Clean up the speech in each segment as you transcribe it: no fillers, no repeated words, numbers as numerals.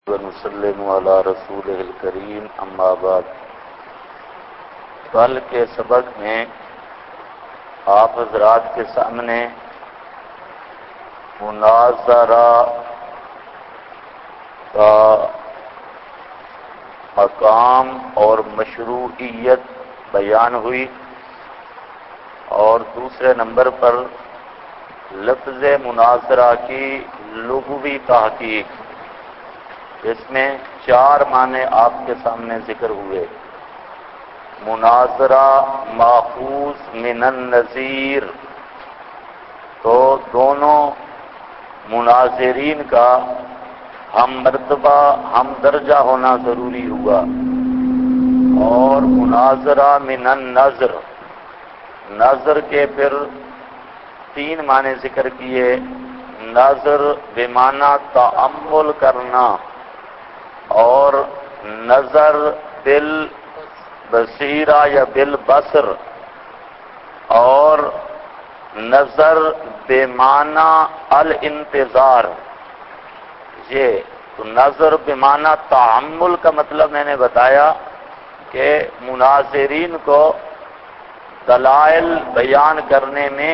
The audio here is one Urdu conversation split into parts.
ونسلم علی رسولہ الکریم اما بعد۔ کل کے سبق میں آپ حضرات کے سامنے مناظرہ کا مقام اور مشروعیت بیان ہوئی، اور دوسرے نمبر پر لفظ مناظرہ کی لغوی تحقیق، اس میں 4 معنی آپ کے سامنے ذکر ہوئے۔ مناظرہ ماخوذ من النظیر، تو دونوں مناظرین کا ہم مرتبہ ہم درجہ ہونا ضروری ہوا، اور مناظرہ من النظر، نظر کے پھر 3 معنی ذکر کیے۔ نظر بمعنی تأمل کرنا، اور نظر بالبصیرہ یا بالبصر، اور نظر بمعنی الانتظار۔ یہ تو نظر بمعنی تأمل کا مطلب میں نے بتایا کہ مناظرین کو دلائل بیان کرنے میں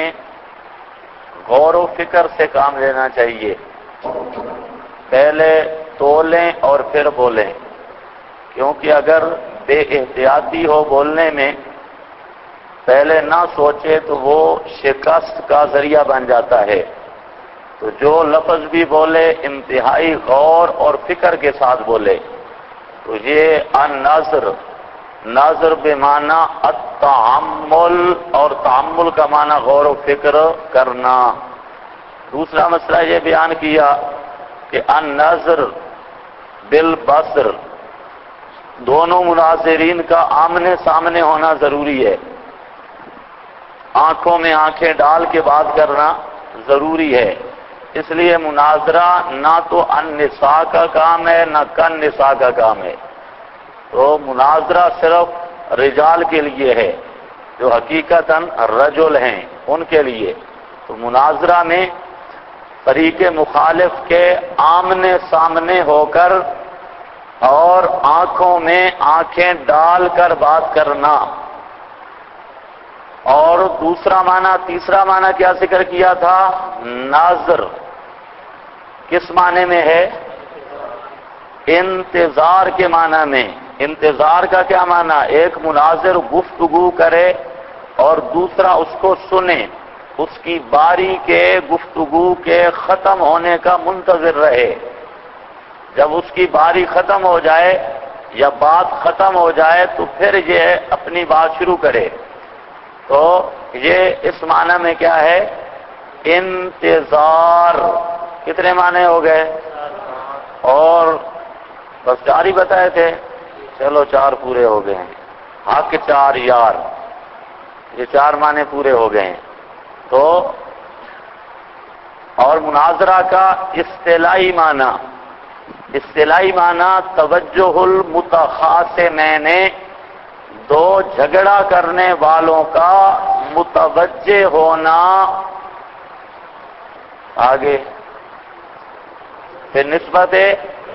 غور و فکر سے کام لینا چاہیے، پہلے تولیں اور پھر بولیں، کیونکہ اگر بے احتیاطی ہو بولنے میں، پہلے نہ سوچے تو وہ شکست کا ذریعہ بن جاتا ہے۔ تو جو لفظ بھی بولے انتہائی غور اور فکر کے ساتھ بولے۔ تو یہ النظر، نظر بمعنی التعمل، اور تعمل کا معنی غور و فکر کرنا۔ دوسرا مسئلہ یہ بیان کیا کہ النظر بالبصر، دونوں مناظرین کا آمنے سامنے ہونا ضروری ہے، آنکھوں میں آنکھیں ڈال کے بات کرنا ضروری ہے۔ اس لیے مناظرہ نہ تو النساء کا کام ہے نہ کن نساء کا کام ہے، تو مناظرہ صرف رجال کے لیے ہے جو حقیقتاً رجل ہیں، ان کے لیے۔ تو مناظرہ میں فریق مخالف کے آمنے سامنے ہو کر اور آنکھوں میں آنکھیں ڈال کر بات کرنا۔ اور دوسرا معنی، تیسرا معنی کیا ذکر کیا تھا؟ نظر کس معنی میں ہے؟ انتظار کے معنی میں۔ انتظار کا کیا معنی؟ ایک مناظر گفتگو کرے اور دوسرا اس کو سنے، اس کی باری کے گفتگو کے ختم ہونے کا منتظر رہے۔ جب اس کی باری ختم ہو جائے یا بات ختم ہو جائے تو پھر یہ اپنی بات شروع کرے۔ تو یہ اس معنی میں کیا ہے؟ انتظار۔ کتنے معنی ہو گئے؟ اور بس 4 ہی بتائے تھے، چلو 4 پورے ہو گئے ہیں۔ حق 4 یار، یہ 4 معنی پورے ہو گئے ہیں۔ تو اور مناظرہ کا اصطلاحی معنی، اصطلاحی معنی توجہ المتخاصمین، دو جھگڑا کرنے والوں کا متوجہ ہونا۔ آگے پھر نسبت ہے،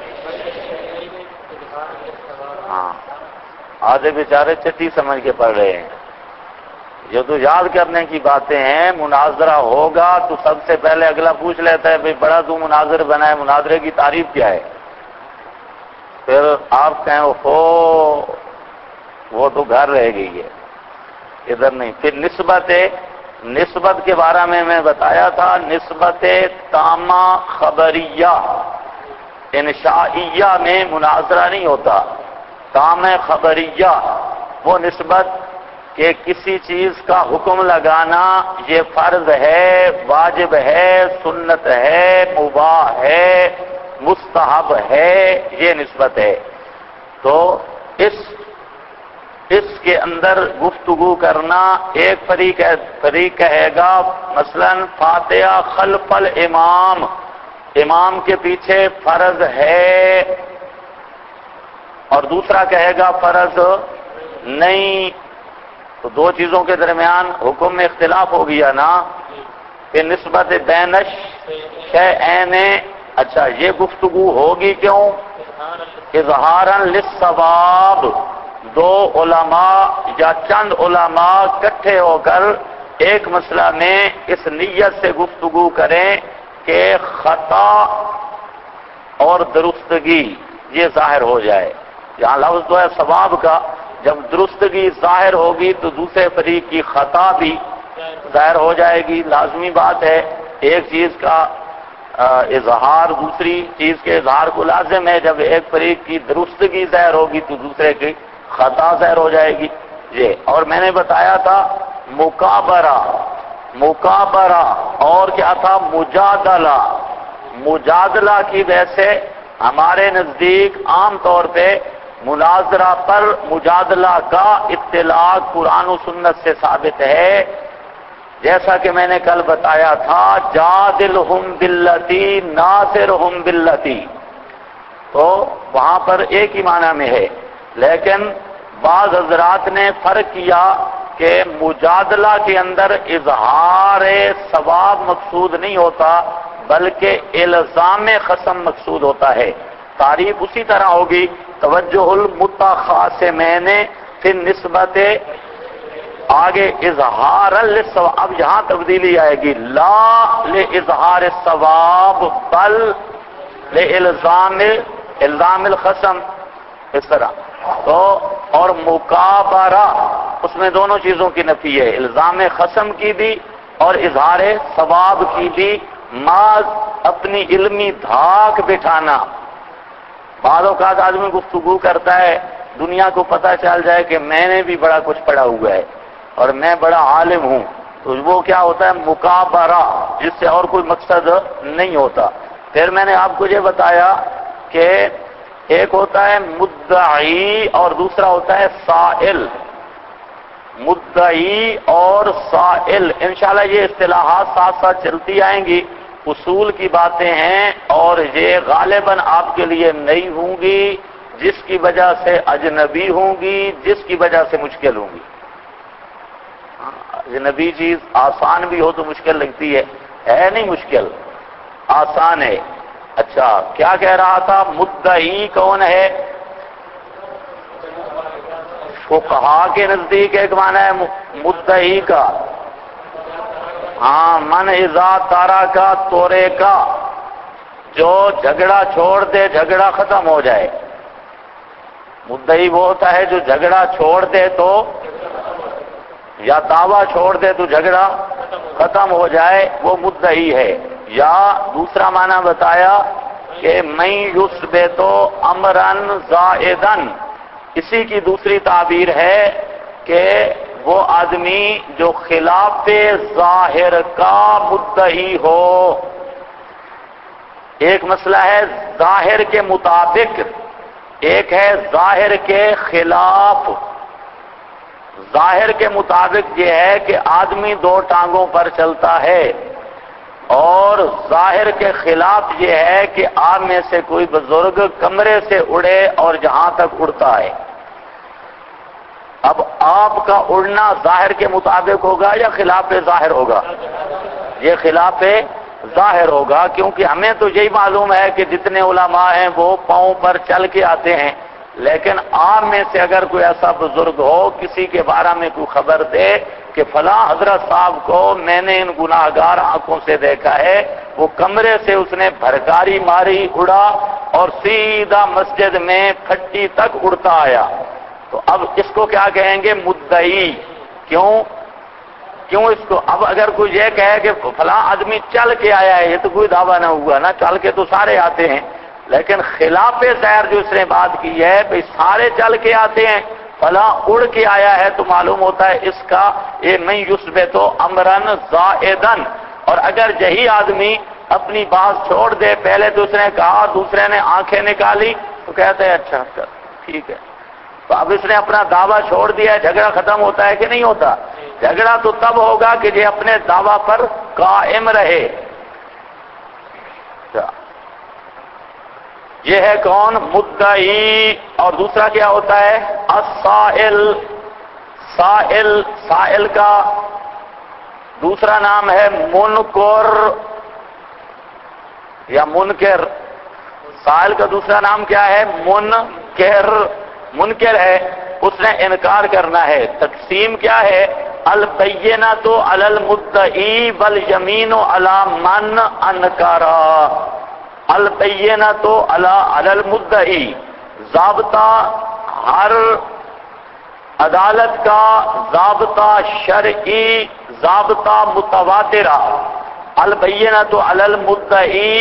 ہاں آدھے بیچارے چٹھی سمجھ کے پڑھ رہے ہیں، یہ تو یاد کرنے کی باتیں ہیں۔ مناظرہ ہوگا تو سب سے پہلے اگلا پوچھ لیتا ہے بھئی بڑا تو مناظر بنا ہے، مناظرے کی تعریف کیا ہے؟ پھر آپ کہیں اوہو وہ تو گھر رہ گئی ہے، ادھر نہیں۔ پھر نسبت ہے، نسبت کے بارے میں بتایا تھا، نسبت تامہ خبریہ، انشائیہ میں مناظرہ نہیں ہوتا، تامہ خبریہ وہ نسبت کہ کسی چیز کا حکم لگانا یہ فرض ہے، واجب ہے، سنت ہے، مباح ہے، مستحب ہے، یہ نسبت ہے۔ تو اس کے اندر گفتگو کرنا، ایک فریق کہے گا مثلا فاتحہ خلف الامام، امام کے پیچھے فرض ہے، اور دوسرا کہے گا فرض نہیں۔ تو 2 چیزوں کے درمیان حکم میں اختلاف ہو گیا نا، کہ نسبت بین الشیئین اچھا یہ گفتگو ہوگی کیوں؟ اظہاراً للثواب، دو علماء یا چند علماء اکٹھے ہو کر ایک مسئلہ میں اس نیت سے گفتگو کریں کہ خطا اور درستگی یہ ظاہر ہو جائے. یہاں لفظ تو ہے ثواب کا، جب درستگی ظاہر ہوگی تو دوسرے فریق کی خطا بھی ظاہر ہو جائے گی. لازمی بات ہے، ایک چیز کا اظہار دوسری چیز کے اظہار کو لازم ہے. جب ایک فریق کی درستگی ظاہر ہوگی تو دوسرے کی خطا ظاہر ہو جائے گی. یہ اور میں نے بتایا تھا مکابرہ اور کیا تھا مجادلہ. مجادلہ کی ویسے ہمارے نزدیک عام طور پہ مناظرہ پر مجادلہ کا اطلاق قرآن و سنت سے ثابت ہے. جیسا کہ میں نے کل بتایا تھا جادلہم باللتی ناصرہم باللتی، تو وہاں پر ایک ہی معنی میں ہے، لیکن بعض حضرات نے فرق کیا کہ مجادلہ کے اندر اظہار ثواب مقصود نہیں ہوتا بلکہ الزام خصم مقصود ہوتا ہے. تعریف اسی طرح ہوگی توجہ المتخاصمین پھر نسبت آگے اظہار للثواب. اب یہاں تبدیلی آئے گی، لا لاظہار الثواب بل الزام الخصم، اس طرح. تو اور مکابرہ اس میں دونوں چیزوں کی نفی ہے، الزام خصم کی بھی اور اظہار ثواب کی بھی. ماذ اپنی علمی دھاک بٹھانا. بعض اوقات آدمی گفتگو کرتا ہے دنیا کو پتہ چل جائے کہ میں نے بھی بڑا کچھ پڑھا ہوا ہے اور میں بڑا عالم ہوں، تو وہ کیا ہوتا ہے مکابرہ، جس سے اور کوئی مقصد نہیں ہوتا. پھر میں نے آپ کو یہ بتایا کہ ایک ہوتا ہے مدعی اور دوسرا ہوتا ہے سائل. مدعی اور سائل انشاءاللہ یہ اصطلاحات ساتھ ساتھ چلتی آئیں گی، اصول کی باتیں ہیں اور یہ غالباً آپ کے لیے نئی ہوں گی، جس کی وجہ سے اجنبی ہوں گی، جس کی وجہ سے مشکل ہوں گی. اجنبی چیز آسان بھی ہو تو مشکل لگتی ہے نہیں مشکل، آسان ہے. اچھا کیا کہہ رہا تھا؟ مدعی کون ہے؟ فقہا کے نزدیک ایک معنی ہے مدعی کا، ہاں من اذا تارا کا تورے کا، جو جھگڑا چھوڑ دے جھگڑا ختم ہو جائے. مدعی وہ ہوتا ہے جو جھگڑا چھوڑ دے تو یا دعویٰ چھوڑ دے تو جھگڑا ختم ہو جائے، وہ مدعی ہے. یا دوسرا معنی بتایا کہ میں یثبت امرا زائدا، اسی کی دوسری تعبیر ہے کہ وہ آدمی جو خلاف ظاہر کا مدعی ہو. ایک مسئلہ ہے ظاہر کے مطابق، ایک ہے ظاہر کے خلاف. ظاہر کے مطابق یہ ہے کہ آدمی دو ٹانگوں پر چلتا ہے، اور ظاہر کے خلاف یہ ہے کہ آپ میں سے کوئی بزرگ کمرے سے اڑے اور جہاں تک اڑتا ہے. اب آپ کا اڑنا ظاہر کے مطابق ہوگا یا خلاف ظاہر ہوگا؟ یہ خلاف ظاہر ہوگا، کیونکہ ہمیں تو یہی معلوم ہے کہ جتنے علماء ہیں وہ پاؤں پر چل کے آتے ہیں، لیکن آپ میں سے اگر کوئی ایسا بزرگ ہو کسی کے بارے میں کوئی خبر دے کہ فلاں حضرت صاحب کو میں نے ان گناہگار آنکھوں سے دیکھا ہے، وہ کمرے سے اس نے بھرکاری ماری اڑا اور سیدھا مسجد میں پھٹی تک اڑتا آیا، تو اب اس کو کیا کہیں گے؟ مدعی. کیوں اس کو؟ اب اگر کوئی یہ کہے کہ فلاں آدمی چل کے آیا ہے، یہ تو کوئی دعویٰ نہ ہوا نا، چل کے تو سارے آتے ہیں، لیکن خلاف ظاہر جو اس نے بات کی ہے بھئی سارے چل کے آتے ہیں، فلاں اڑ کے آیا ہے، تو معلوم ہوتا ہے اس کا یہ میں یثبت امرا زائدا. اور اگر یہی آدمی اپنی بات چھوڑ دے، پہلے تو اس نے کہا دوسرے نے آنکھیں نکالی، تو کہتے ہیں اچھا ٹھیک ہے، تو اب اس نے اپنا دعویٰ چھوڑ دیا ہے، جھگڑا ختم ہوتا ہے کہ نہیں ہوتا؟ جھگڑا تو تب ہوگا کہ یہ اپنے دعویٰ پر قائم رہے. یہ ہے کون؟ مدعی. اور دوسرا کیا ہوتا ہے؟ السائل. سائل کا دوسرا نام ہے منکر یا منکر. سائل کا دوسرا نام کیا ہے؟ منکر. منکر ہے، اس نے انکار کرنا ہے. تقسیم کیا ہے؟ البینۃ علی المدعی والیمین علی من انکرا. البینۃ علی المدعی، ضابطہ ہر عدالت کا ضابطہ شرعی، ضابطہ متواترہ. البینۃ علی المدعی،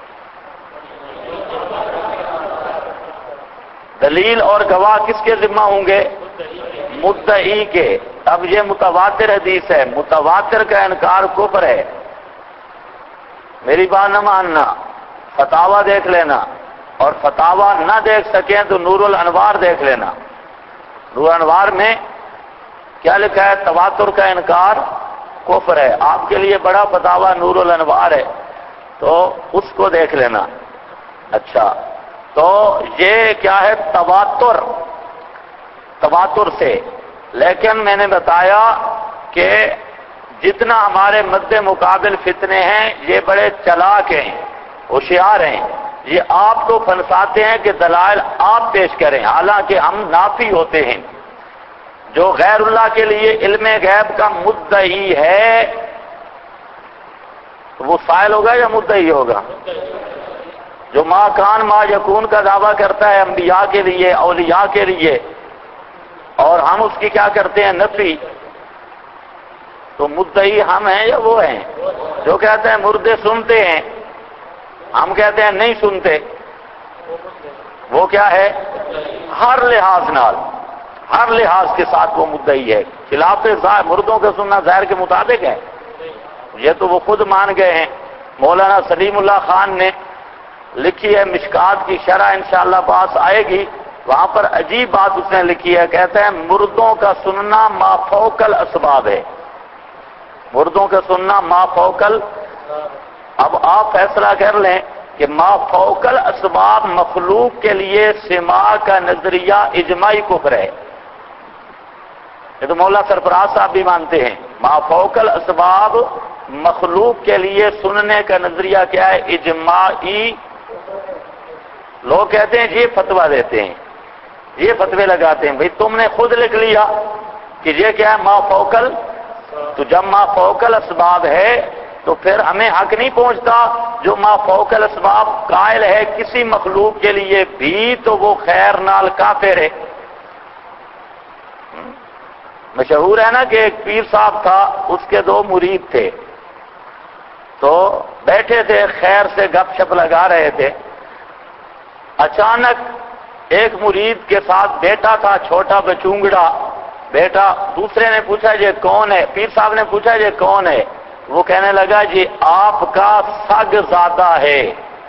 دلیل اور گواہ کس کے ذمہ ہوں گے؟ مدعی کے. اب یہ متواتر حدیث ہے، متواتر کا انکار کفر ہے. میری بات نہ ماننا، فتاوا دیکھ لینا، اور فتاوا نہ دیکھ سکیں تو نور الانوار دیکھ لینا. نور الانوار میں کیا لکھا ہے؟ تواتر کا انکار کفر ہے. آپ کے لیے بڑا فتاوا نور الانوار ہے، تو اس کو دیکھ لینا. اچھا، تو یہ کیا ہے؟ تواتر. تواتر سے. لیکن میں نے بتایا کہ جتنا ہمارے مد مقابل فتنے ہیں یہ بڑے چلاک ہیں، ہوشیار ہیں. یہ آپ کو پھنساتے ہیں کہ دلائل آپ پیش کریں، حالانکہ ہم نافی ہوتے ہیں. جو غیر اللہ کے لیے علم غیب کا مدعی ہے تو وہ سائل ہوگا یا مدعی ہوگا؟ جو ما کان ما یکون کا دعویٰ کرتا ہے انبیاء کے لیے، اولیاء کے لیے، اور ہم اس کی کیا کرتے ہیں؟ نفی. تو مدعی ہم ہیں یا وہ ہیں؟ جو کہتے ہیں مردے سنتے ہیں، ہم کہتے ہیں نہیں سنتے. وہ کیا ہے؟ ہر لحاظ نال، ہر لحاظ کے ساتھ وہ مدعی ہے. خلاف ظاہر مردوں کا سننا ظاہر کے مطابق ہے. یہ تو وہ خود مان گئے ہیں. مولانا سلیم اللہ خان نے لکھی ہے مشکات کی شرح، انشاءاللہ پاس آئے گی، وہاں پر عجیب بات اس نے لکھی ہے. کہتے ہیں مردوں کا سننا ما فوق الاسباب ہے. مردوں کا سننا ما فوق اب آپ فیصلہ کر لیں کہ ما فوق الاسباب مخلوق کے لیے سماع کا نظریہ اجماعی کفر ہے. یہ تو مولا سرفراز صاحب بھی مانتے ہیں. ما فوق الاسباب مخلوق کے لیے سننے کا نظریہ کیا ہے؟ اجماعی. لوگ کہتے ہیں یہ فتویٰ دیتے ہیں، یہ فتوے لگاتے ہیں. بھئی تم نے خود لکھ لیا کہ یہ کیا ہے؟ ما فوق تو جب ما فوق الاسباب ہے تو پھر ہمیں حق نہیں پہنچتا. جو ما فوق الاسباب قائل ہے کسی مخلوق کے لیے بھی تو وہ خیر نال کافر ہے. مشہور ہے نا کہ ایک پیر صاحب تھا، اس کے 2 مرید تھے. تو بیٹھے تھے خیر سے گپ شپ لگا رہے تھے. اچانک ایک مرید کے ساتھ بیٹا تھا، چھوٹا بچونگڑا بیٹا. دوسرے نے پوچھا یہ کون ہے؟ پیر صاحب نے پوچھا یہ کون ہے؟ وہ کہنے لگا یہ آپ کا سگ زادہ ہے.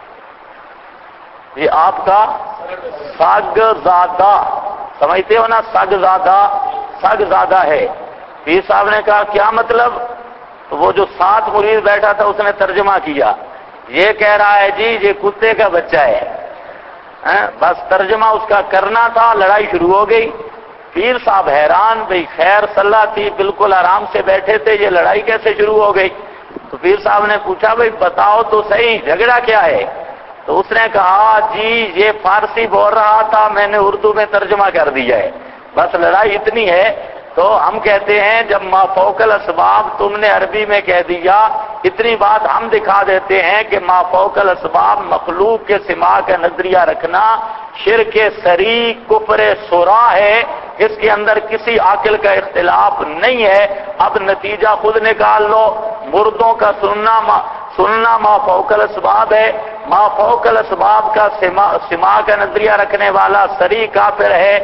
یہ آپ کا سگ زادہ، سمجھتے ہو نا؟ سگ زادہ، سگ زادہ ہے. پیر صاحب نے کہا کیا مطلب؟ تو وہ جو ساتھ مرید بیٹھا تھا اس نے ترجمہ کیا، یہ کہہ رہا ہے جی یہ کتے کا بچہ ہے. بس ترجمہ اس کا کرنا تھا، لڑائی شروع ہو گئی. پیر صاحب حیران، بھئی خیر صلاح تھی، بالکل آرام سے بیٹھے تھے، یہ لڑائی کیسے شروع ہو گئی؟ تو پیر صاحب نے پوچھا بھئی بتاؤ تو صحیح جھگڑا کیا ہے؟ تو اس نے کہا جی یہ فارسی بول رہا تھا، میں نے اردو میں ترجمہ کر دیا ہے، بس لڑائی اتنی ہے. تو ہم کہتے ہیں جب ما فوق الاسباب تم نے عربی میں کہہ دیا، اتنی بات ہم دکھا دیتے ہیں کہ ما فوق الاسباب مخلوق کے سماع کا نظریہ رکھنا شرک صریح کفر صراح ہے. اس کے اندر کسی عاقل کا اختلاف نہیں ہے. اب نتیجہ خود نکال لو. مردوں کا سننا ما فوق الاسباب ہے. ما فوق الاسباب کا سماع کا نظریہ رکھنے والا صریح کافر ہے.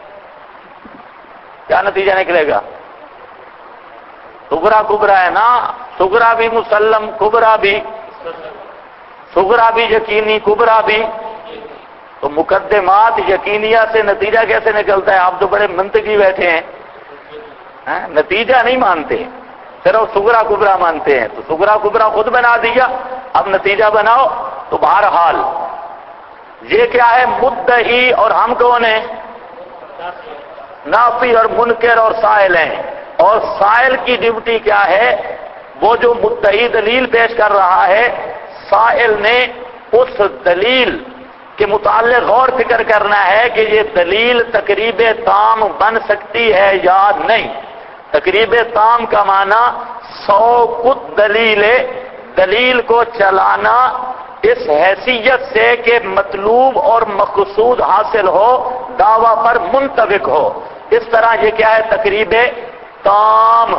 کیا نتیجہ نکلے گا؟ صغرا کبرا ہے نا. صغرا بھی مسلم، کبرا بھی، صغرا بھی یقینی، کبرا بھی. تو مقدمات یقینیہ سے نتیجہ کیسے نکلتا ہے؟ آپ تو بڑے منطقی بیٹھے ہیں، نتیجہ نہیں مانتے، صرف صغرا کبرا مانتے ہیں. تو صغرا کبرا خود بنا دیا، اب نتیجہ بناؤ. تو بہرحال یہ کیا ہے؟ مدعی. اور ہم کون ہیں؟ نافی اور منکر اور سائل ہیں. اور سائل کی ڈیوٹی کیا ہے؟ وہ جو مدعی دلیل پیش کر رہا ہے، سائل نے اس دلیل کے متعلق غور فکر کرنا ہے کہ یہ دلیل تقریب تام بن سکتی ہے یا نہیں۔ تقریب تام کا معنی 100 کت دلیل کو چلانا اس حیثیت سے کہ مطلوب اور مقصود حاصل ہو، دعویٰ پر منطبق ہو۔ اس طرح یہ کیا ہے؟ تقریب تام۔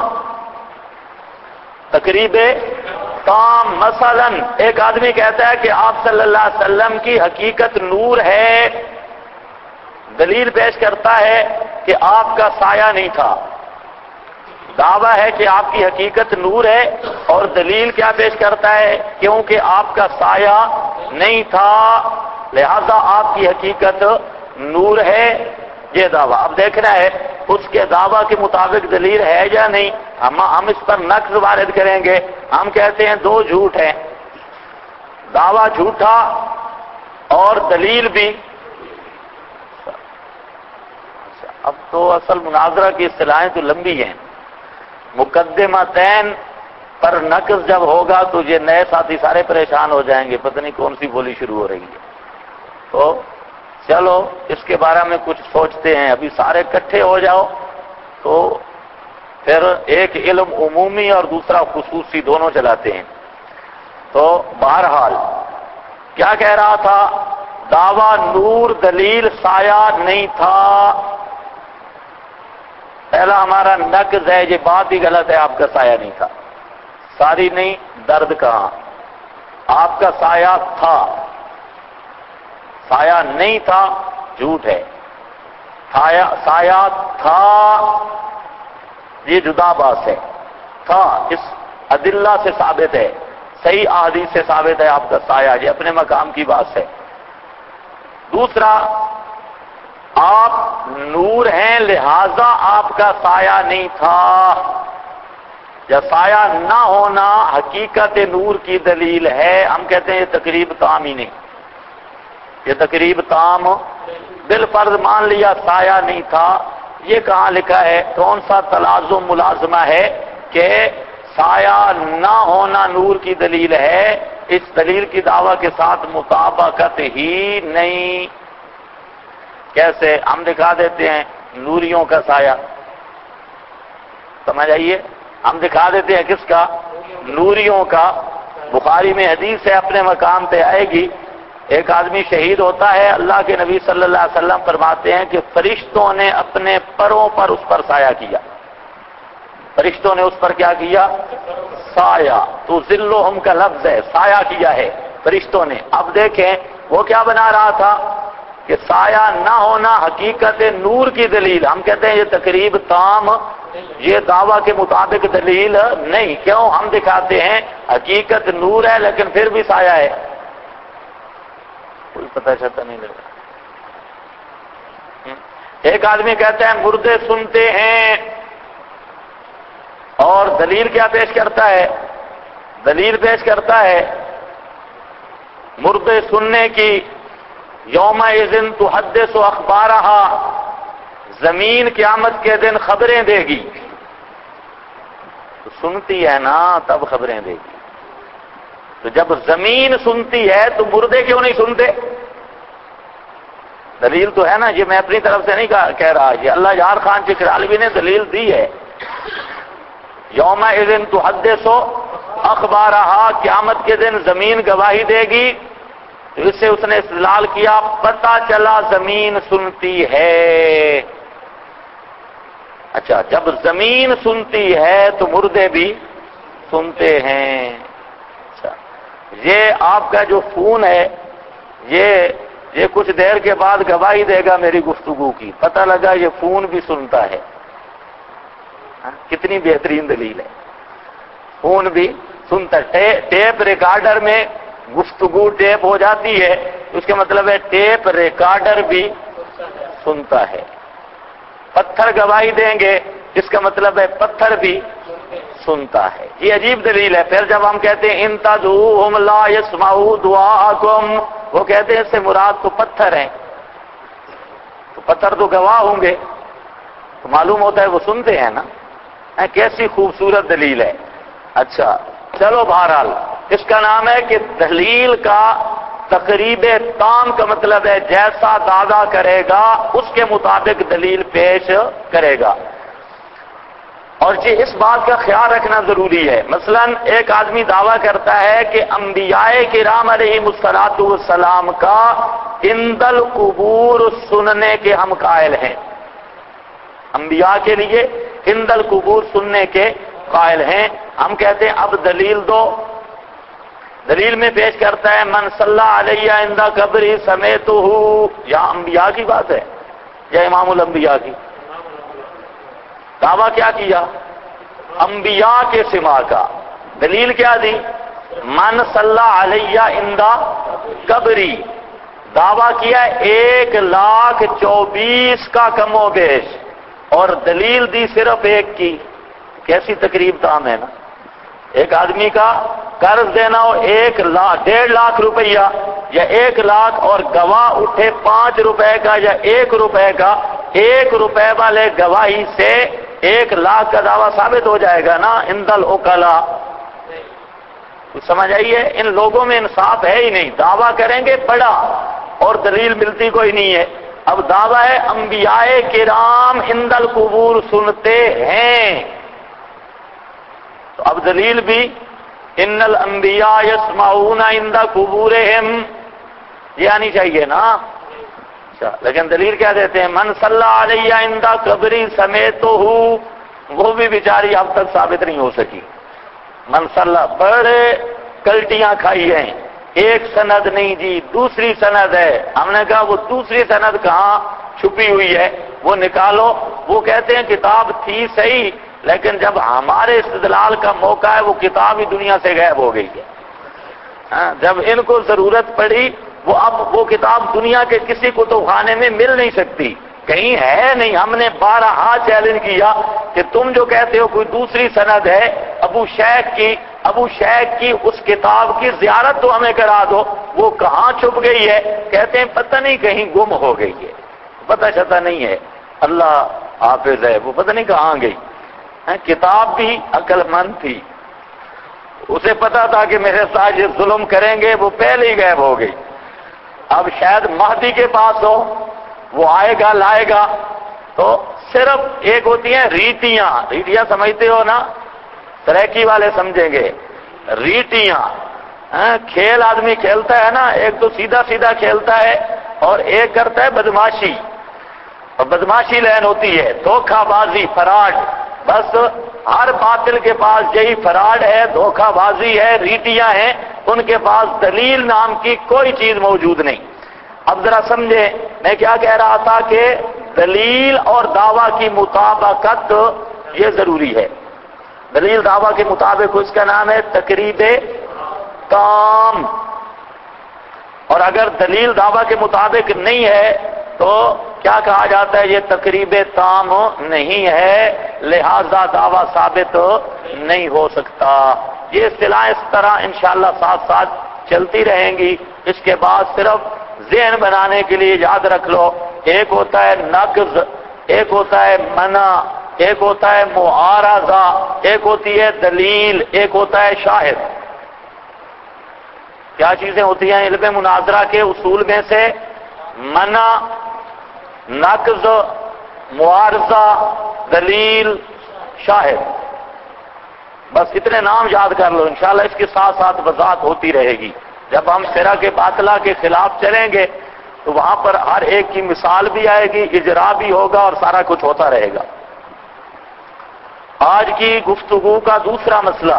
تقریب تام، مثلا ایک آدمی کہتا ہے کہ آپ صلی اللہ علیہ وسلم کی حقیقت نور ہے، دلیل پیش کرتا ہے کہ آپ کا سایہ نہیں تھا، دعویٰ ہے کہ آپ کی حقیقت نور ہے، اور دلیل کیا پیش کرتا ہے؟ کیونکہ آپ کا سایہ نہیں تھا لہذا آپ کی حقیقت نور ہے، یہ دعویٰ۔ اب دیکھنا ہے اس کے دعویٰ کے مطابق دلیل ہے یا نہیں۔ ہم اس پر نقض وارد کریں گے۔ ہم کہتے ہیں دو جھوٹ ہیں، دعویٰ جھوٹا اور دلیل بھی۔ اب تو اصل مناظرہ کی اصطلاحیں تو لمبی ہیں، مقدمتین پر نقض جب ہوگا تو یہ نئے ساتھی سارے پریشان ہو جائیں گے، پتہ نہیں کون سی بولی شروع ہو رہی ہے۔ تو چلو اس کے بارے میں کچھ سوچتے ہیں، ابھی سارے اکٹھے ہو جاؤ تو پھر ایک علم عمومی اور دوسرا خصوصی دونوں چلاتے ہیں۔ تو بہرحال کیا کہہ رہا تھا؟ دعویٰ نور، دلیل سایہ نہیں تھا۔ پہلا ہمارا نقض ہے، یہ بات ہی غلط ہے، آپ کا سایہ نہیں تھا۔ ساری نہیں، درد کہاں؟ آپ کا سایہ تھا، سایہ نہیں تھا جھوٹ ہے، سایہ تھا یہ جدا بات ہے۔ تھا اس ادلہ سے ثابت ہے، صحیح احادیث سے ثابت ہے آپ کا سایہ، یہ اپنے مقام کی بات ہے۔ دوسرا، آپ نور ہیں لہذا آپ کا سایہ نہیں تھا، یا سایہ نہ ہونا حقیقت نور کی دلیل ہے۔ ہم کہتے ہیں یہ تقریب تام ہی نہیں، یہ تقریب تام بالفرض مان لیا سایہ نہیں تھا۔ یہ کہاں لکھا ہے؟ کون سا تلازم ملازمہ ہے کہ سایہ نہ ہونا نور کی دلیل ہے؟ اس دلیل کی دعویٰ کے ساتھ مطابقت ہی نہیں۔ کیسے؟ ہم دکھا دیتے ہیں نوریوں کا سایہ، سمجھ آئیے؟ ہم دکھا دیتے ہیں کس کا؟ نوریوں کا۔ بخاری میں حدیث ہے، اپنے مقام پہ آئے گی۔ ایک آدمی شہید ہوتا ہے، اللہ کے نبی صلی اللہ علیہ وسلم فرماتے ہیں کہ فرشتوں نے اپنے پروں پر اس پر سایہ کیا۔ فرشتوں نے اس پر کیا کیا؟ سایہ۔ تو ذلہم کا لفظ ہے، سایہ کیا ہے فرشتوں نے۔ اب دیکھیں وہ کیا بنا رہا تھا کہ سایہ نہ ہونا حقیقت نور کی دلیل۔ ہم کہتے ہیں یہ تقریب تام، یہ دعویٰ کے مطابق دلیل نہیں۔ کیوں؟ ہم دکھاتے ہیں حقیقت نور ہے لیکن پھر بھی سایہ ہے۔ کوئی پتہ چلتا نہیں لگا۔ ایک آدمی کہتا ہے مردے سنتے ہیں، اور دلیل کیا پیش کرتا ہے؟ دلیل پیش کرتا ہے مردے سننے کی، یومئذ تحدث اخبارہا، زمین قیامت کے دن خبریں دے گی۔ تو سنتی ہے نا تب خبریں دے گی۔ تو جب زمین سنتی ہے تو مردے کیوں نہیں سنتے؟ دلیل تو ہے نا، یہ میں اپنی طرف سے نہیں کہہ رہا، یہ اللہ یار خان چکرالوی نے دلیل دی ہے۔ یومئذ تحدث اخبارہا، قیامت کے دن زمین گواہی دے گی۔ تو اس سے اس نے استدلال کیا، پتہ چلا زمین سنتی ہے۔ اچھا، جب زمین سنتی ہے تو مردے بھی سنتے ہیں۔ اچھا، یہ آپ کا جو فون ہے یہ کچھ دیر کے بعد گواہی دے گا میری گفتگو کی، پتہ لگا یہ فون بھی سنتا ہے۔ کتنی بہترین دلیل ہے، فون بھی سنتا ہے۔ ٹیپ ریکارڈر میں گفتگو ٹیپ ہو جاتی ہے، اس کا مطلب ہے ٹیپ ریکارڈر بھی سنتا ہے۔ پتھر گواہی دیں گے، اس کا مطلب ہے پتھر بھی سنتا ہے۔ یہ عجیب دلیل ہے۔ پھر جب ہم کہتے ہیں ان تدعوہم لا یسمعوا دعاءکم، وہ کہتے ہیں اس سے مراد تو پتھر ہیں، تو پتھر تو گواہ ہوں گے، تو معلوم ہوتا ہے وہ سنتے ہیں نا۔ کیسی خوبصورت دلیل ہے۔ اچھا چلو، بہرحال اس کا نام ہے کہ دلیل کا تقریب تام کا مطلب ہے جیسا دعویٰ کرے گا اس کے مطابق دلیل پیش کرے گا. اور جی اس بات کا خیال رکھنا ضروری ہے. مثلا ایک آدمی دعویٰ کرتا ہے کہ انبیاء کرام علیہم الصلوۃ والسلام کا عند القبور سننے کے ہم قائل ہیں. انبیاء کے لیے عند القبور سننے کے قائل ہیں. ہم کہتے ہیں اب دلیل دو. دلیل میں پیش کرتا ہے من صلی علیہ عند قبری سمیتہ. یا انبیاء کی بات ہے یا امام الانبیاء کی؟ دعویٰ کیا کیا؟ انبیاء کے سما کا. دلیل کیا دی؟ من صلی علیہ عند قبری. دعویٰ کیا 1,24,000 کا کم و بیش اور دلیل دی صرف ایک کی. کیسی تقریب تام ہے نا. ایک آدمی کا قرض دینا ہو 1,00,000 1.5 لاکھ روپیہ یا 1 لاکھ اور گواہ اٹھے 5 روپے کا یا 1 روپے کا. 1 روپے والے گواہی سے 1 لاکھ کا دعویٰ ثابت ہو جائے گا نا عند العقلاء. کچھ سمجھ آئیے؟ ان لوگوں میں انصاف ہے ہی نہیں. دعویٰ کریں گے بڑا اور دلیل ملتی کوئی نہیں ہے. اب دعویٰ ہے انبیاء کرام عند القبور سنتے ہیں تو اب دلیل بھی ان الانبیاء یسمعون عند قبورہم یہ آنی چاہیے نا. لیکن دلیل کیا دیتے ہیں؟ من صلی علیہ عند قبری سمیتہ. وہ بھی بیچاری اب تک ثابت نہیں ہو سکی. من صلی بڑے کلٹیاں کھائی ہیں. ایک سند نہیں جی دوسری سند ہے. ہم نے کہا وہ دوسری سند کہاں چھپی ہوئی ہے وہ نکالو. وہ کہتے ہیں کتاب تھی صحیح لیکن جب ہمارے استدلال کا موقع ہے وہ کتاب ہی دنیا سے غائب ہو گئی ہے. جب ان کو ضرورت پڑی وہ کتاب دنیا کے کسی کتب خانے میں مل نہیں سکتی. کہیں ہے نہیں. ہم نے 12 چیلنج کیا کہ تم جو کہتے ہو کوئی دوسری سند ہے ابو شیخ کی اس کتاب کی زیارت تو ہمیں کرا دو. وہ کہاں چھپ گئی ہے؟ کہتے ہیں پتہ نہیں کہیں گم ہو گئی ہے. پتہ چتا نہیں ہے. اللہ حافظ ہے وہ پتہ نہیں کہاں گئی. کتاب بھی عقل مند تھی. اسے پتا تھا کہ میرے ساتھ یہ ظلم کریں گے وہ پہلے ہی غائب ہو گئی. اب شاید مہدی کے پاس ہو وہ آئے گا لائے گا. تو صرف ایک ہوتی ہیں ریٹیاں سمجھتے ہو نا. سریکی والے سمجھیں گے ریٹیاں. کھیل آدمی کھیلتا ہے نا ایک تو سیدھا سیدھا کھیلتا ہے اور ایک کرتا ہے بدماشی. اور بدماشی لین ہوتی ہے دھوکہ بازی فراڈ. بس ہر باطل کے پاس یہی فراڈ ہے دھوکہ بازی ہے ریٹیاں ہیں. ان کے پاس دلیل نام کی کوئی چیز موجود نہیں. اب ذرا سمجھیں میں کیا کہہ رہا تھا کہ دلیل اور دعویٰ کی مطابقت یہ ضروری ہے. دلیل دعویٰ کے مطابق اس کا نام ہے تقریب تام. اور اگر دلیل دعویٰ کے مطابق نہیں ہے تو کیا کہا جاتا ہے؟ یہ تقریب تام نہیں ہے لہذا دعویٰ ثابت نہیں ہو سکتا. یہ اصطلاح اس طرح انشاءاللہ ساتھ ساتھ چلتی رہیں گی. اس کے بعد صرف ذہن بنانے کے لیے یاد رکھ لو ایک ہوتا ہے نقض ایک ہوتا ہے منع ایک ہوتا ہے معارضہ ایک ہوتی ہے دلیل ایک ہوتا ہے شاہد. کیا چیزیں ہوتی ہیں علم مناظرہ کے اصول میں سے؟ منع نقض معارضہ دلیل شاہد. بس اتنے نام یاد کر لو. انشاءاللہ اس کے ساتھ ساتھ وضاحت ہوتی رہے گی. جب ہم فرقہ کے باطلہ کے خلاف چلیں گے تو وہاں پر ہر ایک کی مثال بھی آئے گی اجرا بھی ہوگا اور سارا کچھ ہوتا رہے گا. آج کی گفتگو کا دوسرا مسئلہ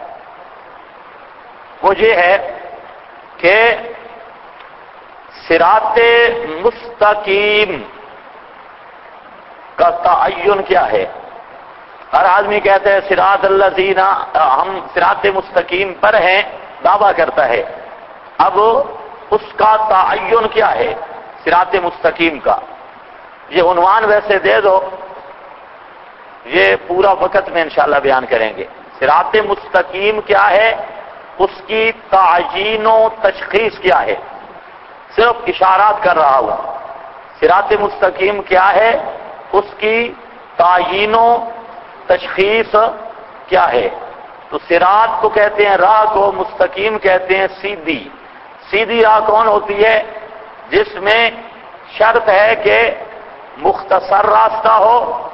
وہ یہ ہے کہ صراط مستقیم کا تعین کیا ہے؟ ہر آدمی کہتا ہے صراط الذین ہم صراط مستقیم پر ہیں دعویٰ کرتا ہے. اب اس کا تعین کیا ہے صراط مستقیم کا؟ یہ عنوان ویسے دے دو یہ پورا وقت میں انشاءاللہ بیان کریں گے. صراط مستقیم کیا ہے اس کی تعیین و تشخیص کیا ہے؟ صرف اشارات کر رہا ہوں. صراط مستقیم کیا ہے اس کی تعیین و تشخیص کیا ہے؟ تو صراط کو کہتے ہیں راہ کو مستقیم کہتے ہیں سیدھی. سیدھی راہ کون ہوتی ہے؟ جس میں شرط ہے کہ مختصر راستہ ہو،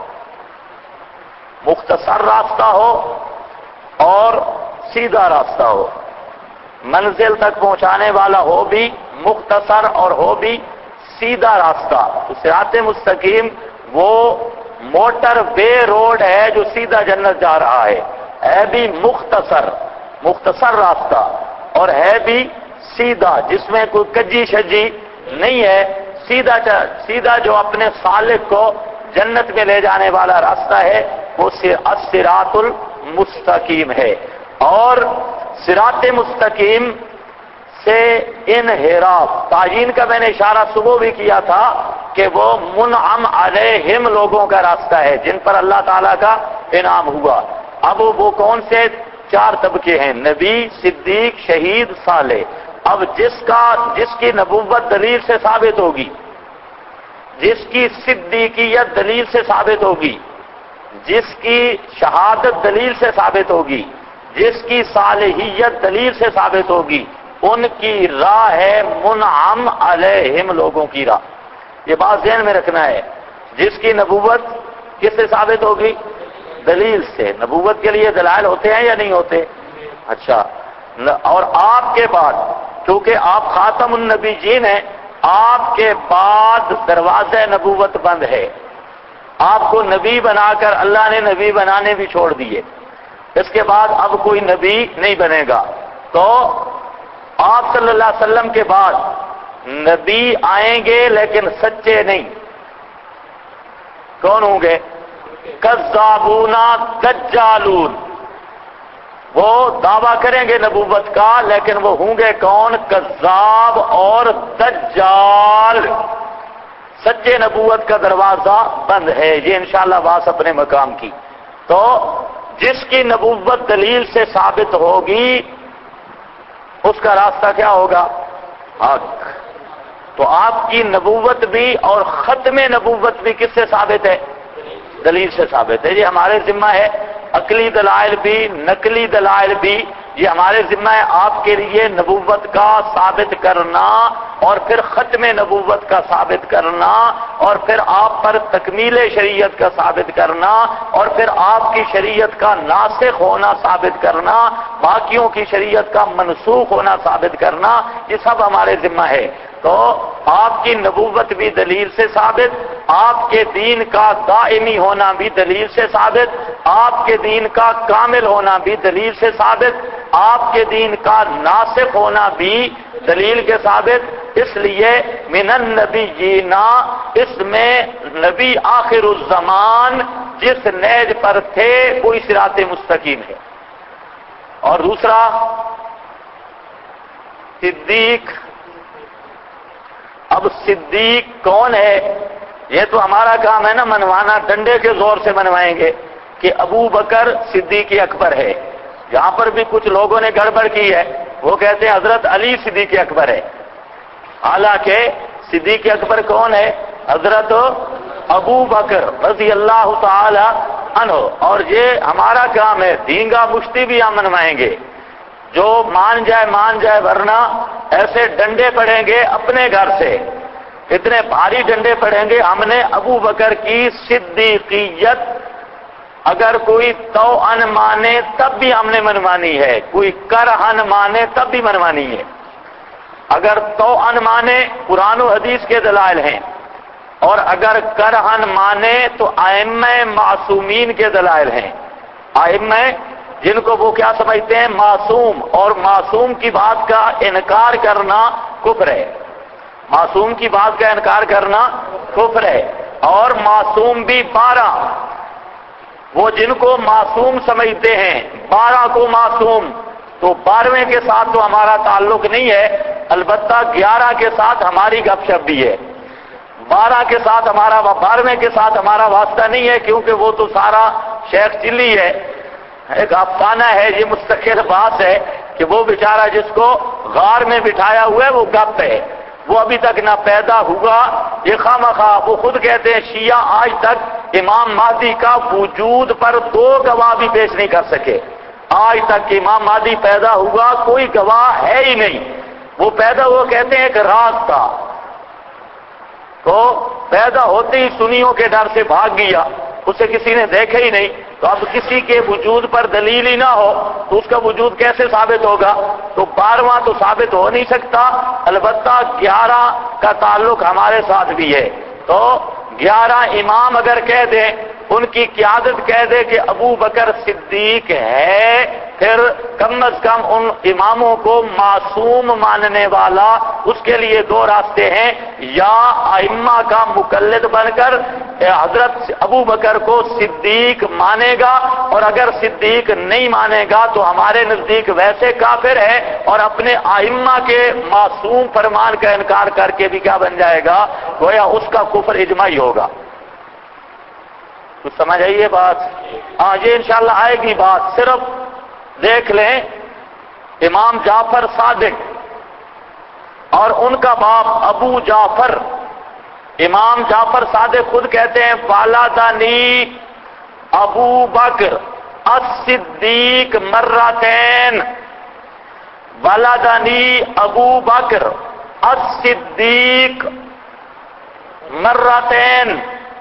مختصر راستہ ہو اور سیدھا راستہ ہو، منزل تک پہنچانے والا ہو بھی مختصر اور ہو بھی سیدھا راستہ۔ تو صراط مستقیم وہ موٹر وے روڈ ہے جو سیدھا جنت جا رہا ہے بھی مختصر، مختصر راستہ اور ہے بھی سیدھا، جس میں کوئی کجی شجی نہیں ہے، سیدھا جو اپنے سالک کو جنت میں لے جانے والا راستہ ہے وہ الصراط المستقیم ہے۔ اور صراط مستقیم سے انحراف، تعین کا میں نے اشارہ صبح بھی کیا تھا کہ وہ منعم علیہم لوگوں کا راستہ ہے جن پر اللہ تعالیٰ کا انعام ہوا۔ اب وہ کون سے 4 طبقے ہیں؟ نبی، صدیق، شہید، صالح۔ اب جس کی نبوت دلیل سے ثابت ہوگی، جس کی صدیقیت دلیل سے ثابت ہوگی، جس کی شہادت دلیل سے ثابت ہوگی، جس کی صالحیت دلیل سے ثابت ہوگی، ان کی راہ ہے منعم علیہم لوگوں کی راہ۔ یہ بات ذہن میں رکھنا ہے، جس کی نبوت کس سے ثابت ہوگی؟ دلیل سے۔ نبوت کے لیے دلائل ہوتے ہیں یا نہیں ہوتے؟ اچھا، اور آپ کے بعد کیونکہ آپ خاتم النبیین ہیں، آپ کے بعد دروازہ نبوت بند ہے، آپ کو نبی بنا کر اللہ نے نبی بنانے بھی چھوڑ دیے، اس کے بعد اب کوئی نبی نہیں بنے گا۔ تو آپ صلی اللہ علیہ وسلم کے بعد نبی آئیں گے لیکن سچے نہیں۔ کون ہوں گے؟ کذابون دجالون، وہ دعویٰ کریں گے نبوت کا لیکن وہ ہوں گے کون؟ کذاب اور دجال۔ سچے نبوت کا دروازہ بند ہے، یہ انشاءاللہ بات اپنے مقام کی۔ تو جس کی نبوت دلیل سے ثابت ہوگی اس کا راستہ کیا ہوگا؟ حق۔ تو آپ کی نبوت بھی اور ختم نبوت بھی کس سے ثابت ہے؟ دلیل سے ثابت ہے۔ یہ ہمارے ذمہ ہے، عقلی دلائل بھی نقلی دلائل بھی یہ ہمارے ذمہ ہے آپ کے لیے نبوت کا ثابت کرنا اور پھر ختم نبوت کا ثابت کرنا اور پھر آپ پر تکمیل شریعت کا ثابت کرنا اور پھر آپ کی شریعت کا ناسخ ہونا ثابت کرنا، باقیوں کی شریعت کا منسوخ ہونا ثابت کرنا، یہ سب ہمارے ذمہ ہے۔ تو آپ کی نبوت بھی دلیل سے ثابت، آپ کے دین کا دائمی ہونا بھی دلیل سے ثابت، آپ کے دین کا کامل ہونا بھی دلیل سے ثابت، آپ کے دین کا ناسخ ہونا بھی دلیل کے ثابت۔ اس لیے من النبیین، اس میں نبی آخر الزمان جس نیج پر تھے وہی صراط مستقیم ہے۔ اور دوسرا صدیق۔ اب صدیق کون ہے؟ یہ تو ہمارا کام ہے نا منوانا، ڈنڈے کے زور سے منوائیں گے کہ ابو بکر صدیق اکبر ہے۔ یہاں پر بھی کچھ لوگوں نے گڑبڑ کی ہے، وہ کہتے ہیں حضرت علی صدیق اکبر ہے، حالانکہ صدیق اکبر کون ہے؟ حضرت ابو بکر رضی اللہ تعالی عنہ۔ اور یہ ہمارا کام ہے، دینگا مشتی بھی ہم منوائیں گے، جو مان جائے ورنہ ایسے ڈنڈے پڑیں گے اپنے گھر سے، اتنے بھاری ڈنڈے پڑیں گے۔ ہم نے ابو بکر کی صدیقیت اگر کوئی توأن مانے تب بھی ہم نے منوانی ہے، کوئی کرہن مانے تب بھی منوانی ہے۔ اگر توأن مانے قرآن و حدیث کے دلائل ہیں، اور اگر کرہن مانے تو ائمہ معصومین کے دلائل ہیں۔ ائمہ جن کو وہ کیا سمجھتے ہیں؟ معصوم، اور معصوم کی بات کا انکار کرنا کفر ہے، معصوم کی بات کا انکار کرنا کفر ہے۔ اور معصوم بھی 12، وہ جن کو معصوم سمجھتے ہیں 12 کو معصوم، تو 12ویں کے ساتھ تو ہمارا تعلق نہیں ہے، البتہ 11 کے ساتھ ہماری گپ شپ بھی ہے، 12 کے ساتھ ہمارا 12ویں کے ساتھ ہمارا واسطہ نہیں ہے، کیونکہ وہ تو سارا شیخ چلی ہے، ایک افسانہ ہے، یہ مستقل بات ہے کہ وہ بیچارہ جس کو غار میں بٹھایا ہوا ہے وہ گپ ہے، وہ ابھی تک نہ پیدا ہوا، یہ خواہ وہ خود کہتے ہیں شیعہ آج تک امام مہدی کا وجود پر 2 گواہ بھی پیش نہیں کر سکے، آج تک امام مہدی پیدا ہوا کوئی گواہ ہے ہی نہیں، وہ پیدا ہوا کہتے ہیں ایک راز تھا، تو پیدا ہوتے ہی سنیوں کے ڈر سے بھاگ گیا، اسے کسی نے دیکھا ہی نہیں، تو اب کسی کے وجود پر دلیل ہی نہ ہو تو اس کا وجود کیسے ثابت ہوگا؟ تو 12واں تو ثابت ہو نہیں سکتا، البتہ 11 کا تعلق ہمارے ساتھ بھی ہے، تو 11 امام اگر کہہ دیں، ان کی قیادت کہہ دے کہ ابو بکر صدیق ہے، پھر کم از کم ان اماموں کو معصوم ماننے والا، اس کے لیے 2 راستے ہیں، یا ائمہ کا مقلد بن کر حضرت ابو بکر کو صدیق مانے گا، اور اگر صدیق نہیں مانے گا تو ہمارے نزدیک ویسے کافر ہے، اور اپنے ائمہ کے معصوم فرمان کا انکار کر کے بھی کیا بن جائے گا؟ گویا اس کا کفر اجماعی ہوگا۔ کچھ سمجھ آئی یہ بات؟ ہاں، یہ انشاءاللہ آئے گی بات، صرف دیکھ لیں امام جعفر صادق اور ان کا باپ ابو جعفر، امام جعفر صادق خود کہتے ہیں والدانی ابو بکر الصدیق مرتين، والدانی ابو بکر الصدیق مرتين،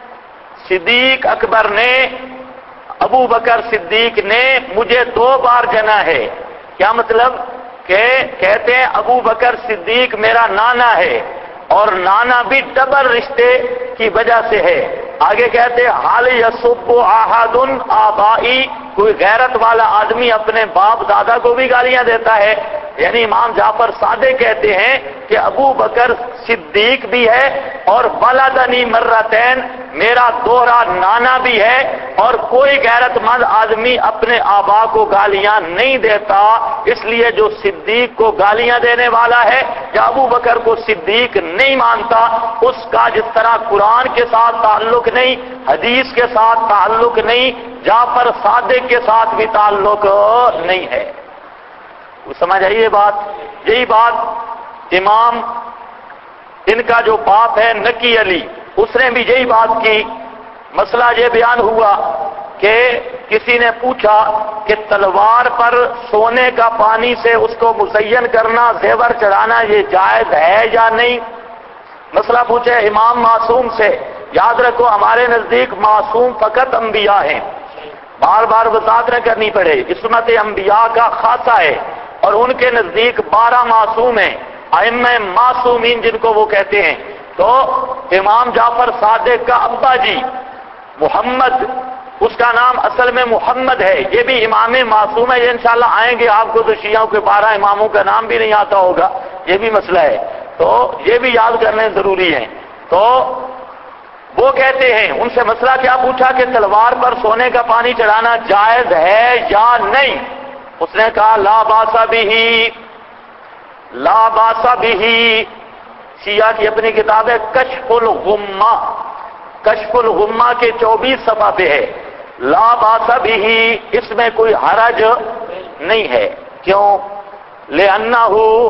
صدیق اکبر نے، ابو بکر صدیق نے مجھے 2 بار جنا ہے۔ کیا مطلب؟ کہ کہتے ہیں ابو بکر صدیق میرا نانا ہے، اور نانا بھی ڈبل رشتے کی وجہ سے ہے۔ آگے کہتے ہیں حال یسب احد آبائی، کوئی غیرت والا آدمی اپنے باپ دادا کو بھی گالیاں دیتا ہے؟ یعنی امام جعفر صادق کہتے ہیں کہ ابو بکر صدیق بھی ہے، اور ولدنی مرتين، میرا دوہرا نانا بھی ہے، اور کوئی غیرت مند آدمی اپنے آبا کو گالیاں نہیں دیتا۔ اس لیے جو صدیق کو گالیاں دینے والا ہے یا ابو بکر کو صدیق نہیں مانتا، اس کا جس طرح قرآن کے ساتھ تعلق نہیں، حدیث کے ساتھ تعلق نہیں، جعفر صادق کے ساتھ بھی تعلق نہیں ہے۔ سمجھ آئیے بات؟ یہی بات امام ان کا جو باپ ہے نکی علی، اس نے بھی یہی بات کی۔ مسئلہ یہ بیان ہوا کہ کسی نے پوچھا کہ تلوار پر سونے کا پانی سے اس کو مزین کرنا، زیور چڑھانا، یہ جائز ہے یا نہیں؟ مسئلہ پوچھے امام معصوم سے۔ یاد رکھو ہمارے نزدیک معصوم فقط انبیاء ہیں، بار بار وضاحت نہ کرنی پڑے، عصمت انبیاء کا خاصہ ہے، اور ان کے نزدیک 12 معصوم ہیں، ائمہ معصومین جن کو وہ کہتے ہیں۔ تو امام جعفر صادق کا ابا جی محمد، اس کا نام اصل میں محمد ہے، یہ بھی امام معصوم ہے، یہ انشاءاللہ آئیں گے، آپ کو تو شیعوں کے 12 اماموں کا نام بھی نہیں آتا ہوگا، یہ بھی مسئلہ ہے، تو یہ بھی یاد کرنے ضروری ہے۔ تو وہ کہتے ہیں، ان سے مسئلہ کیا پوچھا کہ تلوار پر سونے کا پانی چڑھانا جائز ہے یا نہیں؟ اس نے کہا لا باس بہ، لا باس بہ۔ شیعہ کی اپنی کتاب ہے کشف الغمہ، کشف الغمہ کے 24 صفحہ پہ ہے، لا باس بہ، اس میں کوئی حرج نہیں ہے۔ کیوں؟ لأنہ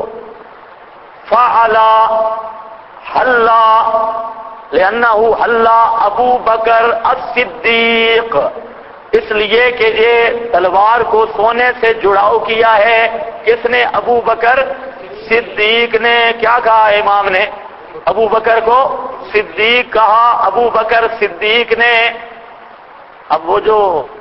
فعل حلا، لأنہ حلا ابو بکر الصدیق، اس لیے کہ یہ تلوار کو سونے سے جڑاؤ کیا ہے کس نے؟ ابو بکر صدیق نے۔ کیا کہا امام نے؟ ابو بکر کو صدیق کہا، ابو بکر صدیق نے۔ اب وہ جو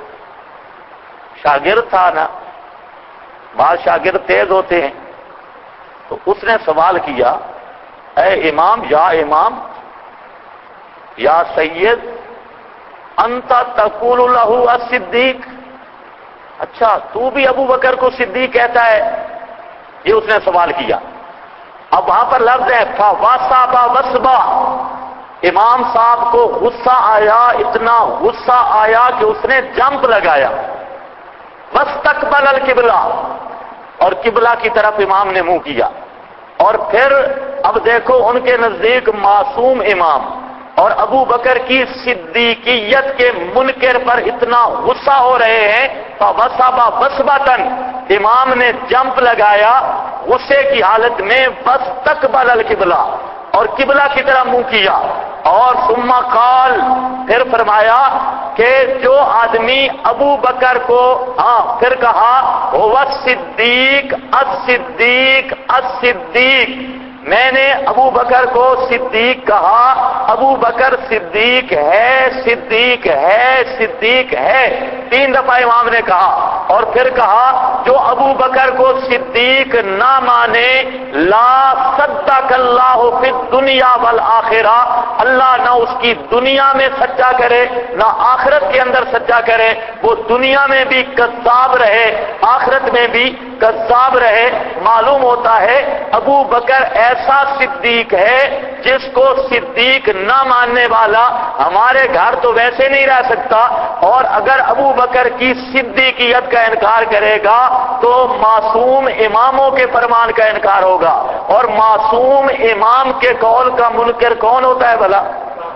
شاگرد تھا نا، بعض شاگرد تیز ہوتے ہیں، تو اس نے سوال کیا اے امام، یا امام، یا سید، انت تقول له الصدیق، اچھا تو بھی ابو بکر کو صدیق کہتا ہے؟ یہ اس نے سوال کیا۔ اب وہاں پر لفظ ہے فَوَصَبَ وَصْبَا، امام صاحب کو غصہ آیا، اتنا غصہ آیا کہ اس نے جمپ لگایا، وَاسْتَقْبَلَ الْقِبْلَةَ، اور قبلہ کی طرف امام نے منہ کیا۔ اور پھر اب دیکھو ان کے نزدیک معصوم امام اور ابو بکر کی صدیقیت کے منکر پر اتنا غصہ ہو رہے ہیں، فَوَصَبَ وَصْبَةً، امام نے جمپ لگایا غصے کی حالت میں، وَاسْتَقْبَلَ الْقِبْلَةَ، اور قبلہ کی طرف منہ کیا، اور ثم ثم قال، پھر فرمایا کہ جو آدمی ابو بکر کو پھر کہا هو الصدیق الصدیق الصدیق، میں نے ابو بکر کو صدیق کہا، ابو بکر صدیق ہے صدیق ہے صدیق ہے، 3 دفعہ امام نے کہا، اور پھر کہا جو ابو بکر کو صدیق نہ مانے لا صدق اللہ فی الدنیا والآخرہ، اللہ نہ اس کی دنیا میں سچا کرے نہ آخرت کے اندر سچا کرے، وہ دنیا میں بھی کذاب رہے آخرت میں بھی کذاب رہے۔ معلوم ہوتا ہے ابو بکر ایسا صدیق ہے جس کو صدیق نہ ماننے والا ہمارے گھر تو ویسے نہیں رہ سکتا، اور اگر ابو بکر کی صدیقیت کا انکار کرے گا تو معصوم اماموں کے فرمان کا انکار ہوگا، اور معصوم امام کے قول کا منکر کون ہوتا ہے بھلا؟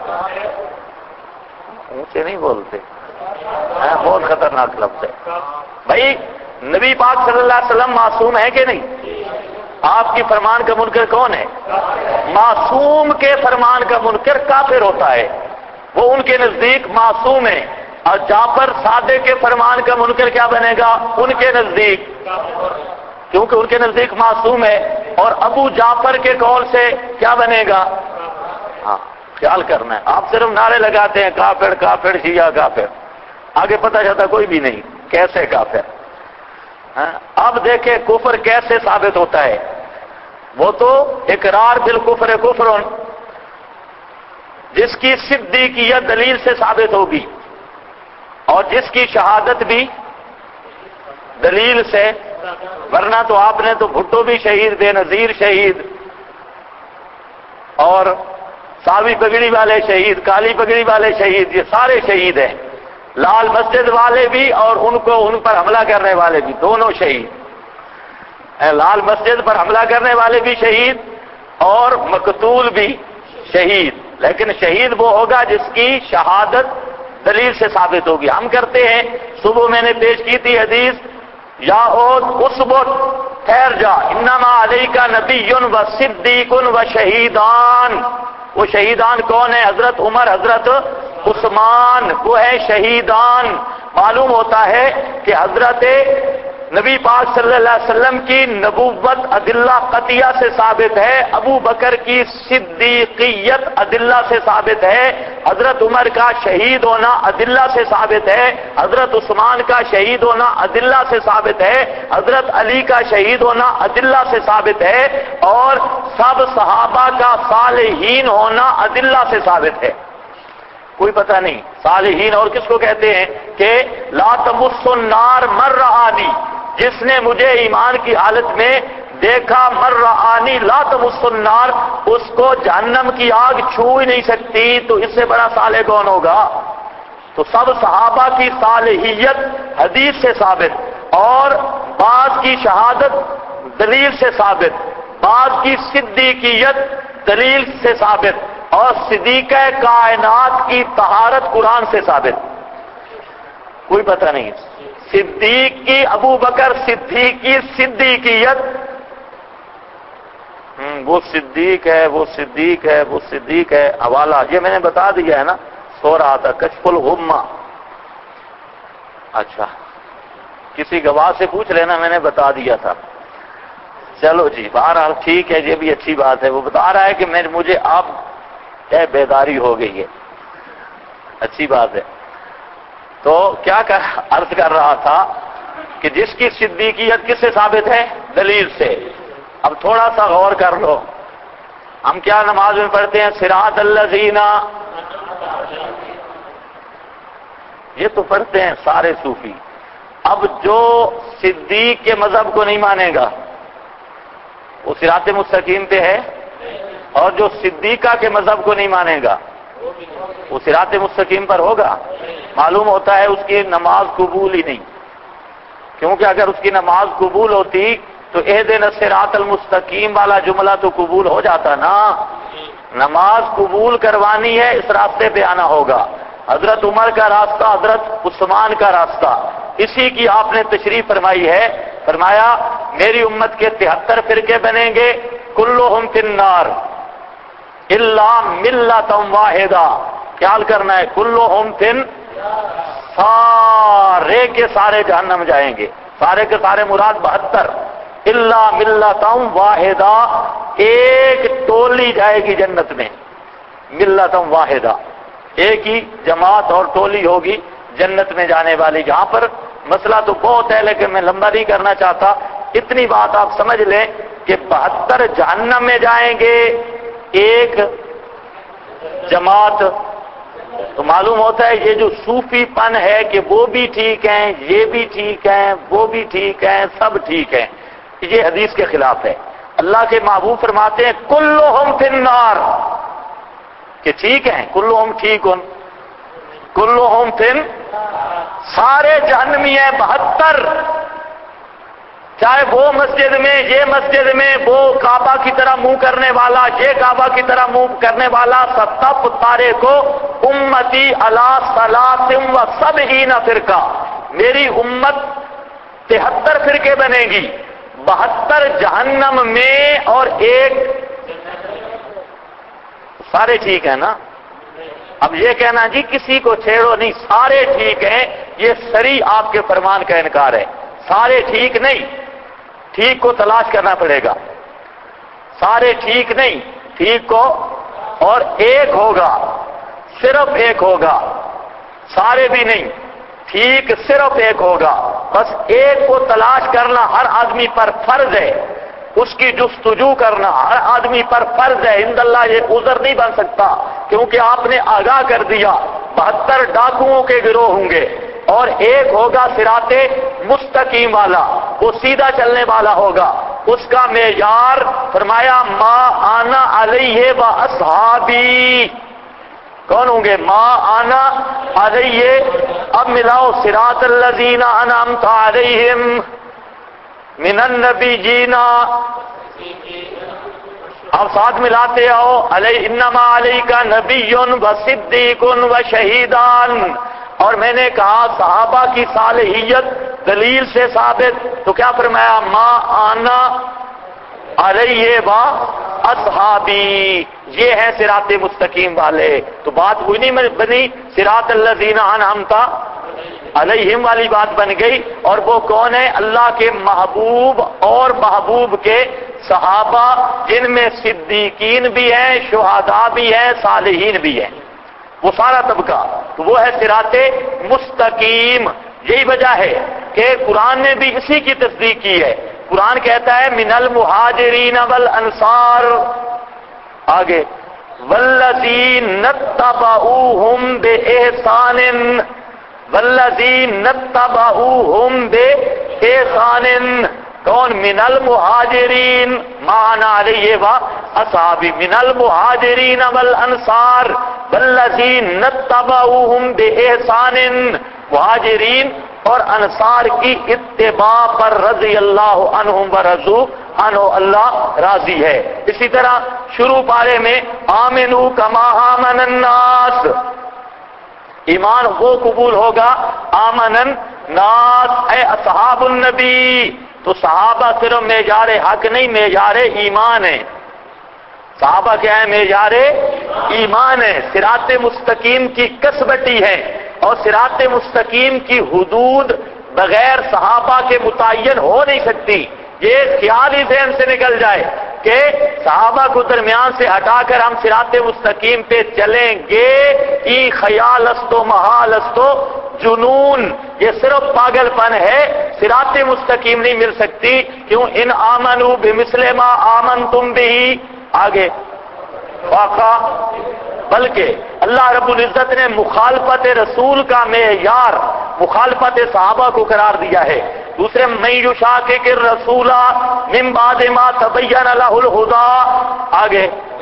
اونچے نہیں بولتے، بہت خطرناک لفظ ہے بھائی۔ نبی پاک صلی اللہ علیہ وسلم معصوم ہے کہ نہیں؟ آپ کی فرمان کا منکر کون ہے؟ معصوم کے فرمان کا منکر کافر ہوتا ہے، وہ ان کے نزدیک معصوم ہے، اور جعفر صادق کے فرمان کا منکر کیا بنے گا ان کے نزدیک؟ کیونکہ ان کے نزدیک معصوم ہے، اور ابو جعفر کے قول سے کیا بنے گا؟ خیال کرنا ہے، آپ صرف نعرے لگاتے ہیں کافر کافر شیعہ کافر، آگے پتہ چلتا کوئی بھی نہیں کیسے کافر۔ اب دیکھیں کفر کیسے ثابت ہوتا ہے، وہ تو اقرار بالکفر کفر، جس کی صدیقیت دلیل سے ثابت ہوگی اور جس کی شہادت بھی دلیل سے، ورنہ تو آپ نے تو بھٹو بھی شہید، بے نظیر شہید، اور ساوی پگڑی والے شہید، کالی پگڑی والے شہید، یہ سارے شہید ہیں، لال مسجد والے بھی اور ان پر حملہ کرنے والے بھی، دونوں شہید، لال مسجد پر حملہ کرنے والے بھی شہید اور مقتول بھی شہید، لیکن شہید وہ ہوگا جس کی شہادت دلیل سے ثابت ہوگی۔ ہم کرتے ہیں، صبح میں نے پیش کی تھی حدیث، یا اثبت ٹھہر جا، انما علیک نبی و صدیق و شہیدان، وہ شہیدان کون ہیں؟ حضرت عمر، حضرت عثمان، وہ ہے شہیدان۔ معلوم ہوتا ہے کہ حضرت نبی پاک صلی اللہ علیہ وسلم کی نبوت ادلہ قطعیہ سے ثابت ہے، ابو بکر کی صدیقیت ادلہ سے ثابت ہے، حضرت عمر کا شہید ہونا ادلہ سے ثابت ہے، حضرت عثمان کا شہید ہونا ادلہ سے ثابت ہے، حضرت علی کا شہید ہونا ادلہ سے ثابت ہے، اور سب صحابہ کا صالحین ہونا ادلہ سے ثابت ہے۔ کوئی پتہ نہیں صالحین اور کس کو کہتے ہیں کہ لا تمس النار من رآنی، جس نے مجھے ایمان کی حالت میں دیکھا، من رآنی لا تمس النار، اس کو جہنم کی آگ چھو ہی نہیں سکتی، تو اس سے بڑا صالح کون ہوگا؟ تو سب صحابہ کی صالحیت حدیث سے ثابت، اور بعض کی شہادت دلیل سے ثابت، بعض کی صدیقیت دلیل سے ثابت، اور صدیقہ کائنات کی طہارت قرآن سے ثابت۔ کوئی پتہ نہیں صدیق کی، ابو بکر صدیق کی صدیقیت، وہ صدیق ہے وہ صدیق ہے وہ صدیق ہے، حوالہ یہ میں نے بتا دیا ہے نا، سو رہا تھا کشف الغمہ۔ اچھا کسی گواہ سے پوچھ لینا، میں نے بتا دیا تھا۔ چلو جی بہرحال ٹھیک ہے، یہ بھی اچھی بات ہے، وہ بتا رہا ہے کہ مجھے آپ بیداری ہو گئی ہے، اچھی بات ہے۔ تو کیا عرض کر رہا تھا کہ جس کی صدیقیت کس سے ثابت ہے؟ دلیل سے۔ اب تھوڑا سا غور کر لو، ہم کیا نماز میں پڑھتے ہیں؟ صراط الذین، یہ تو پڑھتے ہیں سارے صوفی۔ اب جو صدیق کے مذہب کو نہیں مانے گا وہ صراط مستقیم پہ ہے، اور جو صدیقہ کے مذہب کو نہیں مانے گا وہ صراط مستقیم پر ہوگا۔ معلوم ہوتا ہے اس کی نماز قبول ہی نہیں، کیونکہ اگر اس کی نماز قبول ہوتی تو اہدنا الصراط المستقیم والا جملہ تو قبول ہو جاتا نا۔ نماز قبول کروانی ہے، اس راستے پہ آنا ہوگا، حضرت عمر کا راستہ، حضرت عثمان کا راستہ، اسی کی آپ نے تشریح فرمائی ہے۔ فرمایا میری امت کے 73 فرقے بنیں گے، کلہم فی النار الا ملۃ واحدہ، خیال کرنا ہے، کلہم فن، سارے کے سارے جہنم جائیں گے، سارے کے سارے مراد 72، الا ملتم واحدہ، ایک ٹولی جائے گی جنت میں، ملتم واحدہ، ایک ہی جماعت اور ٹولی ہوگی جنت میں جانے والی. جہاں پر مسئلہ تو بہت ہے لیکن میں لمبا نہیں کرنا چاہتا، اتنی بات آپ سمجھ لیں کہ 72 جہنم میں جائیں گے، ایک جماعت. تو معلوم ہوتا ہے یہ جو صوفی پن ہے کہ وہ بھی ٹھیک ہیں، یہ بھی ٹھیک ہیں، وہ بھی ٹھیک ہیں، سب ٹھیک ہیں، یہ حدیث کے خلاف ہے. اللہ کے محبوب فرماتے ہیں کلہم فی النار، کہ ٹھیک ہیں، کلہم ٹھیکن، کلہم فی، سارے جہنمی ہیں 72، چاہے وہ مسجد میں، یہ مسجد میں، وہ کعبہ کی طرح منہ کرنے والا، یہ کعبہ کی طرح منہ کرنے والا، ستب تارے کو امتی علی صلاۃ و سبعین فرقہ، میری امت 73 فرقے بنے گی، 72 جہنم میں اور ایک، سارے ٹھیک ہیں نا. اب یہ کہنا جی کسی کو چھیڑو نہیں، سارے ٹھیک ہیں، یہ سری آپ کے فرمان کا انکار ہے. سارے ٹھیک نہیں، ٹھیک کو تلاش کرنا پڑے گا. سارے ٹھیک نہیں، ٹھیک کو، اور ایک ہوگا، صرف ایک ہوگا، سارے بھی نہیں، ٹھیک صرف ایک ہوگا. بس ایک کو تلاش کرنا ہر آدمی پر فرض ہے، اس کی جستجو کرنا ہر آدمی پر فرض ہے. عند اللہ یہ عذر نہیں بن سکتا، کیونکہ آپ نے آگاہ کر دیا 72 ڈاکوؤں کے گروہ ہوں گے اور ایک ہوگا صراط مستقیم والا، وہ سیدھا چلنے والا ہوگا. اس کا معیار فرمایا ما انا علیہ و اصحابی، کون ہوں گے؟ ما انا علیہ. اب ملاؤ صراط الذین انعمت علیہم من النبیین، اب ساتھ ملاتے آؤ، علیہ انما علیک نبی و صدیق و شہیدان. اور میں نے کہا صحابہ کی صالحیت دلیل سے ثابت، تو کیا فرمایا؟ ما آنا علیہ و اصحابی، یہ ہے صراط مستقیم والے. تو بات کوئی نہیں بنی، صراط الذین انعمت علیہم والی بات بن گئی. اور وہ کون ہے؟ اللہ کے محبوب اور محبوب کے صحابہ، جن میں صدیقین بھی ہیں، شہداء بھی ہیں، صالحین بھی ہیں، وہ سارا طبقہ، تو وہ ہے صراط مستقیم. یہی وجہ ہے کہ قرآن نے بھی اسی کی تصدیق کی ہے. قرآن کہتا ہے من المہاجرین والانصار، آگے والذین اتبعوہم بإحسان، والذین اتبعوہم بإحسان، کون؟ من المہاجرین، معنی علیہ و اصحابی، من المہاجرین والانصار والذین اتبعوہم بإحسان، مہاجرین اور انصار کی اتباع پر رضی اللہ عنہم ورضوا عنہ، اللہ راضی ہے. اسی طرح شروع پارے میں آمنو کما آمن الناس، ایمان وہ قبول ہوگا آمن الناس اے اصحاب النبی. تو صحابہ صرف معیار حق نہیں، معیار ایمان ہے. صحابہ کیا ہے؟ معیار ایمان ہے. صراط مستقیم کی کسبٹی ہے، اور صراط مستقیم کی حدود بغیر صحابہ کے متعین ہو نہیں سکتی. یہ خیال ہی ذہن سے نکل جائے کہ صحابہ کو درمیان سے ہٹا کر ہم صراط مستقیم پہ چلیں گے، ای خیال است و محال است و جنون، یہ صرف پاگل پن ہے. صراط مستقیم نہیں مل سکتی. کیوں؟ ان آمنوا بمثل ما آمنتم بھی، آگے واقع، بلکہ اللہ رب العزت نے مخالفت رسول کا معیار مخالفت صحابہ کو قرار دیا ہے. دوسرے من یشاقق الرسول من بعد ما تبین لہ الہدی، آگے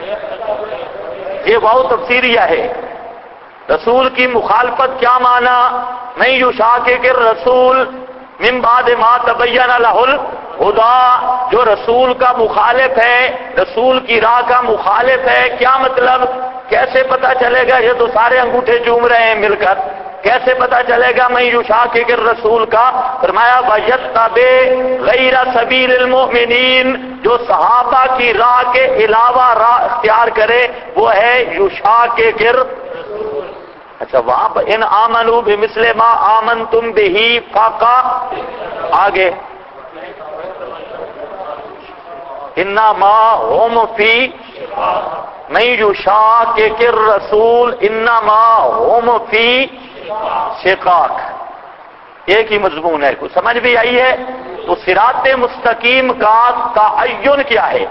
یہ واو تفسیریہ ہے. رسول کی مخالفت کیا معنی؟ من یشاقق الرسول من بعد ما تبین لہ الہدی، جو رسول کا مخالف ہے، رسول کی راہ کا مخالف ہے. کیا مطلب؟ کیسے پتا چلے گا؟ یہ تو سارے انگوٹھے چوم رہے ہیں مل کر. کیسے پتا چلے گا من یشاقق الرسول کا؟ فرمایا وَيَتَّبِعْ غَيْرَ سَبِيلِ الْمُؤْمِنِينَ، جو صحابہ کی راہ کے علاوہ راہ اختیار کرے، وہ ہے یشاقق الرسول. اچھا وہاں پر ان آمنوا بمثل ما آمنتم بہ فاقا آگے انما ہم فی من یشاقق الرسول انما ہم فی شقاق، ایک ہی مضمون ہے، کچھ سمجھ بھی آئی ہے؟ تو صراط مستقیم کا تعین کیا ہے؟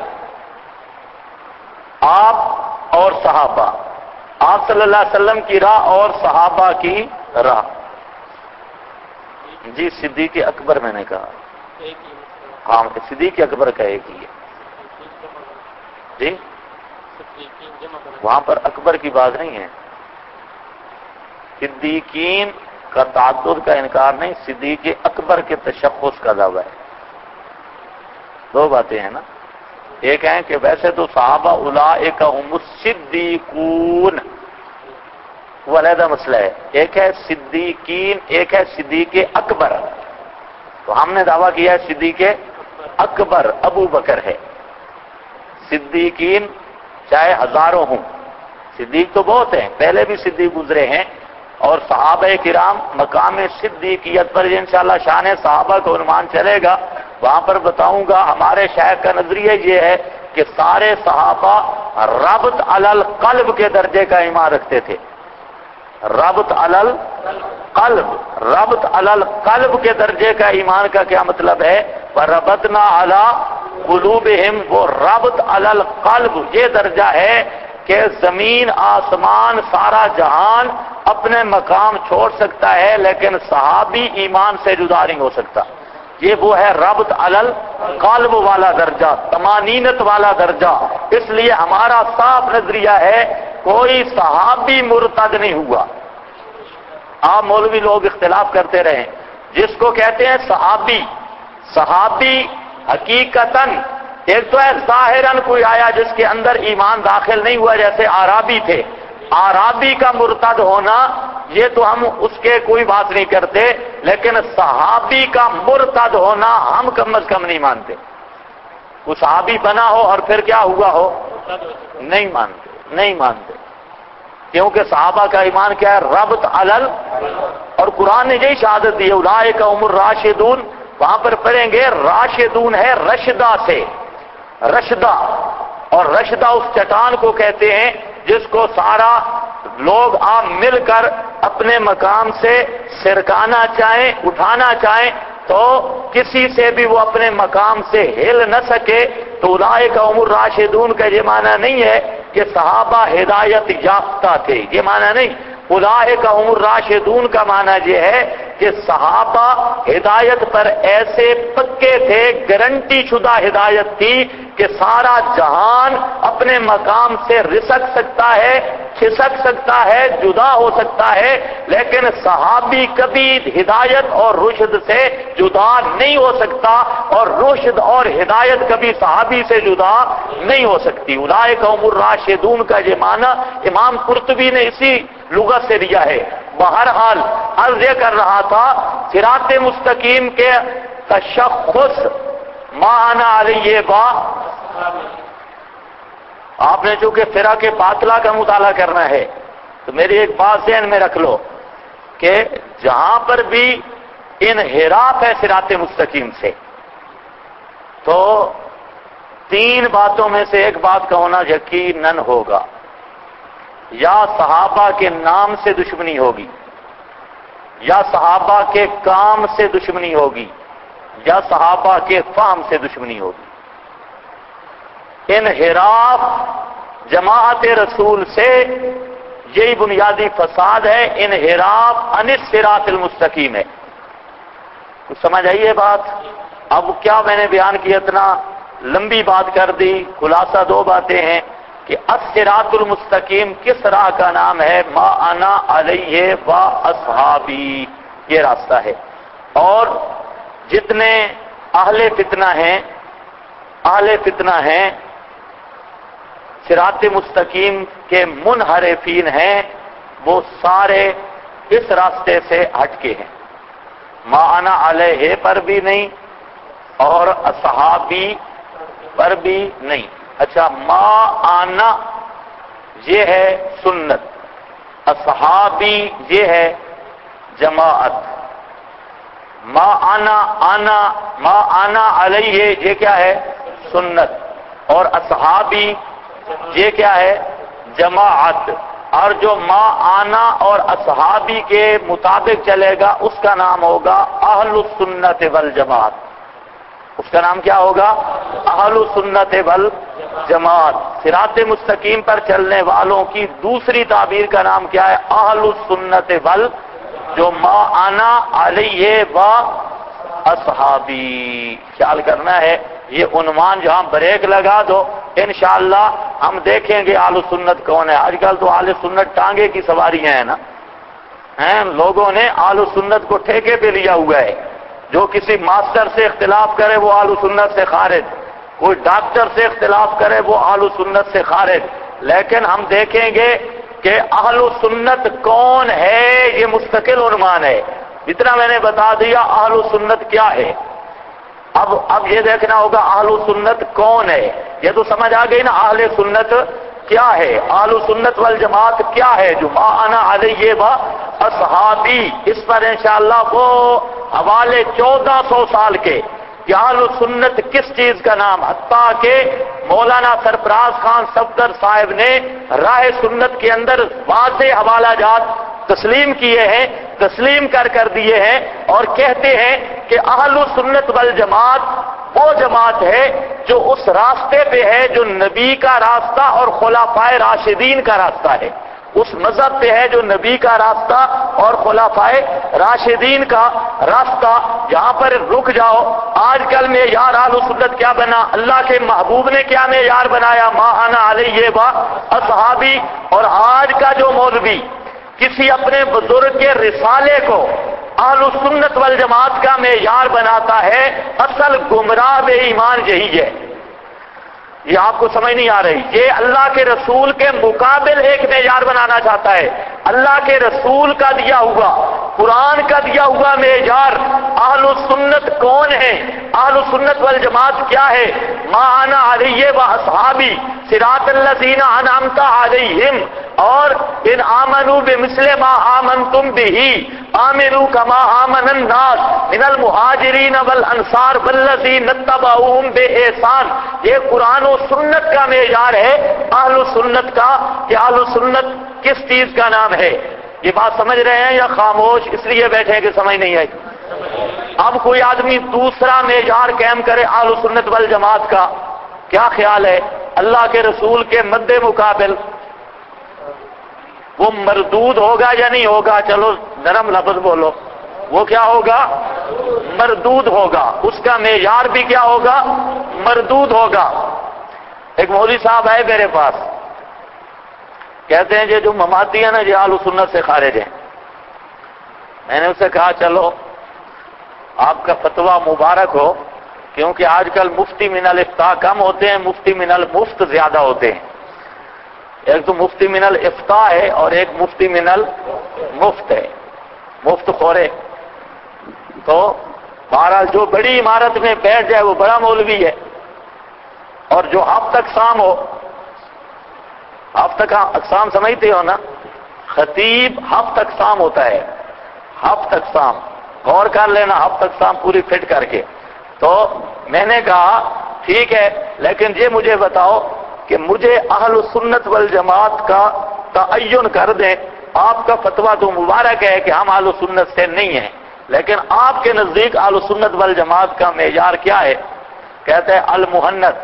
آپ اور صحابہ، آپ صلی اللہ علیہ وسلم کی راہ اور صحابہ کی راہ۔ جی صدیق اکبر میں نے کہا، ہاں صدیق اکبر کا ایک ہی ہے جی، وہاں پر اکبر کی بات نہیں ہے، صدیقین کا تعدد کا انکار نہیں، صدیق اکبر کے تشخص کا دعویٰ ہے۔ دو باتیں ہیں نا، ایک ہے کہ ویسے تو صحابہ اولئک هم الصدیقون، وہ علیحدہ مسئلہ ہے، ایک ہے صدیقین، ایک ہے صدیق اکبر، تو ہم نے دعویٰ کیا ہے صدیق اکبر ابو بکر ہے، صدیقین چاہے ہزاروں ہوں، صدیق تو بہت ہیں، پہلے بھی صدیق گزرے ہیں، اور صحابہ کرام مقام صدیقیت پر انشاءاللہ شان صحابہ کو عنوان چلے گا، وہاں پر بتاؤں گا۔ ہمارے شیخ کا نظریہ یہ ہے کہ سارے صحابہ ربط علی القلب کے درجے کا ایمان رکھتے تھے، ربط علی القلب، ربط علی القلب کے درجے کا ایمان کا کیا مطلب ہے؟ وَرَبَطْنَا عَلَىٰ قُلُوبِهِمْ، وہ ربط علی القلب یہ درجہ ہے کہ زمین آسمان سارا جہان اپنے مقام چھوڑ سکتا ہے لیکن صحابی ایمان سے جدا نہیں ہو سکتا، یہ وہ ہے ربط علی القلب والا درجہ، طمانینت والا درجہ۔ اس لیے ہمارا صاف نظریہ ہے کوئی صحابی مرتد نہیں ہوا۔ آپ مولوی لوگ اختلاف کرتے رہیں، جس کو کہتے ہیں صحابی، صحابی حقیقتاً ایک تو ہے ظاہراً کوئی آیا جس کے اندر ایمان داخل نہیں ہوا، جیسے اعرابی تھے، اعرابی کا مرتد ہونا یہ تو ہم اس کے کوئی بات نہیں کرتے، لیکن صحابی کا مرتد ہونا ہم کم از کم نہیں مانتے۔ وہ صحابی بنا ہو اور پھر کیا ہوا ہو، نہیں مانتے، نہیں مانتے، کیونکہ صحابہ کا ایمان کیا ہے؟ ربط علل، اور قرآن نے یہی شہادت دی ہے اولئک هم الراشدون، وہاں پر پڑھیں گے راشدون ہے رشدہ سے، رشدہ، اور رشدہ اس چٹان کو کہتے ہیں جس کو سارا لوگ آپ مل کر اپنے مقام سے سرکانا چاہیں، اٹھانا چاہیں تو کسی سے بھی وہ اپنے مقام سے ہل نہ سکے، تو اولئک هم الراشدون کا یہ معنی نہیں ہے کہ صحابہ ہدایت یافتہ تھے، یہ معنی نہیں۔ اولئک هم الراشدون کا معنی یہ ہے کہ صحابہ ہدایت پر ایسے پکے تھے، گارنٹی شدہ ہدایت تھی کہ سارا جہان اپنے مقام سے رسک سکتا ہے، کھسک سکتا ہے، جدا ہو سکتا ہے، لیکن صحابی کبھی ہدایت اور رشد سے جدا نہیں ہو سکتا، اور رشد اور ہدایت کبھی صحابی سے جدا نہیں ہو سکتی۔ اولئک هم الراشدون کا یہ معنی امام قرطبی نے اسی لغت سے لیا ہے۔ بہرحال عرض یہ کر رہا تھا صراط مستقیم کے تشخص ما انا علیہ با، آپ نے چونکہ فرق باطلہ کا مطالعہ کرنا ہے تو میری ایک بات ذہن میں رکھ لو کہ جہاں پر بھی انحراف ہے صراط مستقیم سے تو تین باتوں میں سے ایک بات کا ہونا یقیناً ہوگا، یا صحابہ کے نام سے دشمنی ہوگی، یا صحابہ کے کام سے دشمنی ہوگی، یا صحابہ کے فہم سے دشمنی ہوگی۔ انحراف جماعت رسول سے یہی بنیادی فساد ہے، انحراف عن الصراط المستقیم ہے۔ کچھ سمجھ آئیے بات؟ اب کیا میں نے بیان کیا، اتنا لمبی بات کر دی، خلاصہ دو باتیں ہیں کہ الصراط المستقیم کس راہ کا نام ہے؟ ما انا علیہ و اصحابی، یہ راستہ ہے۔ اور جتنے اہل فتنہ ہیں صراط مستقیم کے منحرفین ہیں، وہ سارے اس راستے سے ہٹ کے ہیں، ما انا علیہ پر بھی نہیں اور اصحابی پر بھی نہیں۔ اچھا، ما انا یہ ہے سنت، اصحابی یہ ہے جماعت، ما آنا علیہ یہ کیا ہے؟ سنت، اور اصحابی یہ کیا ہے؟ جماعت، اور جو ما آنا اور اصحابی کے مطابق چلے گا اس کا نام ہوگا اہل السنت والجماعت۔ اس کا نام کیا ہوگا؟ اہل السنت والجماعت۔ صراط مستقیم پر چلنے والوں کی دوسری تعبیر کا نام کیا ہے؟ اہل السنت جو ما آنا علیہ و اصحابی۔ خیال کرنا ہے یہ عنوان جہاں بریک لگا دو انشاءاللہ ہم دیکھیں گے اہل سنت کون ہے۔ آج کل تو اہل سنت ٹانگے کی سواریاں ہیں نا، لوگوں نے اہل سنت کو ٹھیکے پہ لیا ہوا ہے۔ جو کسی ماسٹر سے اختلاف کرے وہ اہل سنت سے خارج، کوئی ڈاکٹر سے اختلاف کرے وہ اہل سنت سے خارج۔ لیکن ہم دیکھیں گے کہ اہل سنت کون ہے، یہ مستقل عنوان ہے۔ جتنا میں نے بتا دیا اہل سنت کیا ہے، اب یہ دیکھنا ہوگا اہل سنت کون ہے۔ یہ تو سمجھ آ گئی نا اہل سنت کیا ہے، اہل سنت والجماعت کیا ہے، جو ما انا علیہ و اصحابی۔ اس پر انشاءاللہ وہ حوالے 1400 سال کے کہ اہل سنت کس چیز کا نام، حتیٰ کہ مولانا سرفراز خان صفدر صاحب نے راہ سنت کے اندر واضح حوالہ جات تسلیم کیے ہیں، تسلیم کر دیے ہیں، اور کہتے ہیں کہ اہل سنت والجماعت وہ جماعت ہے جو اس راستے پہ ہے جو نبی کا راستہ اور خلفائے راشدین کا راستہ ہے، اس مذہب پہ ہے جو نبی کا راستہ اور خلفائے راشدین کا راستہ۔ یہاں پر رک جاؤ، آج کل میں یار اہل سنت کیا بنا، اللہ کے محبوب نے کیا معیار بنایا، ما انا علیہ و اصحابی۔ اور آج کا جو مولوی کسی اپنے بزرگ کے رسالے کو اہل سنت والجماعت کا معیار بناتا ہے، اصل گمراہ بے ایمان یہی ہے۔ یہ آپ کو سمجھ نہیں آ رہی، یہ اللہ کے رسول کے مقابل ایک معیار بنانا چاہتا ہے۔ اللہ کے رسول کا دیا ہوا، قرآن کا دیا ہوا معیار اہل سنت کون ہے، اہل سنت والجماعت کیا ہے، ما انا علیہ و اصحابی صراط الذین انعمت علیہم، اور ان آمنوا بمثل ما آمنتم بہ آمنوا کما آمن الناس من المہاجرین والانصار والذین اتبعوہم بإحسان۔ یہ قرآن و سنت کا معیار ہے اہل سنت کا، کہ اہل سنت کس چیز کا نام ہے۔ یہ بات سمجھ رہے ہیں یا خاموش اس لیے بیٹھے کہ سمجھ نہیں آئی؟ اب کوئی آدمی دوسرا معیار قائم کرے اہل سنت والجماعت کا، کیا خیال ہے اللہ کے رسول کے مد مقابل وہ مردود ہوگا یا نہیں ہوگا؟ چلو نرم لفظ بولو، وہ کیا ہوگا؟ مردود ہوگا، اس کا معیار بھی کیا ہوگا؟ مردود ہوگا۔ ایک مولوی صاحب آئے میرے پاس، کہتے ہیں جو مماتی ہیں نا یہ اہل سنت سے خارج ہیں۔ میں نے اس سے کہا چلو آپ کا فتویٰ مبارک ہو، کیونکہ آج کل مفتی من الافتاء کم ہوتے ہیں، مفتی من المفت زیادہ ہوتے ہیں۔ ایک تو مفتی من الافتاء ہے اور ایک مفتی من المفت ہے، مفت خورے۔ تو بہرحال جو بڑی عمارت میں بیٹھ جائے وہ بڑا مولوی ہے، اور جو ہفت اقسام ہو، ہفت اقسام سمجھتے ہو نا، خطیب ہفت اقسام ہوتا ہے، ہفت اقسام، غور کر لینا ہفت اقسام پوری فٹ کر کے۔ تو میں نے کہا ٹھیک ہے، لیکن یہ مجھے بتاؤ کہ مجھے اہل سنت والجماعت کا تعین کر دیں۔ آپ کا فتویٰ تو مبارک ہے کہ ہم اہل سنت سے نہیں ہیں، لیکن آپ کے نزدیک اہل سنت والجماعت کا معیار کیا ہے؟ کہتے ہیں المحنت۔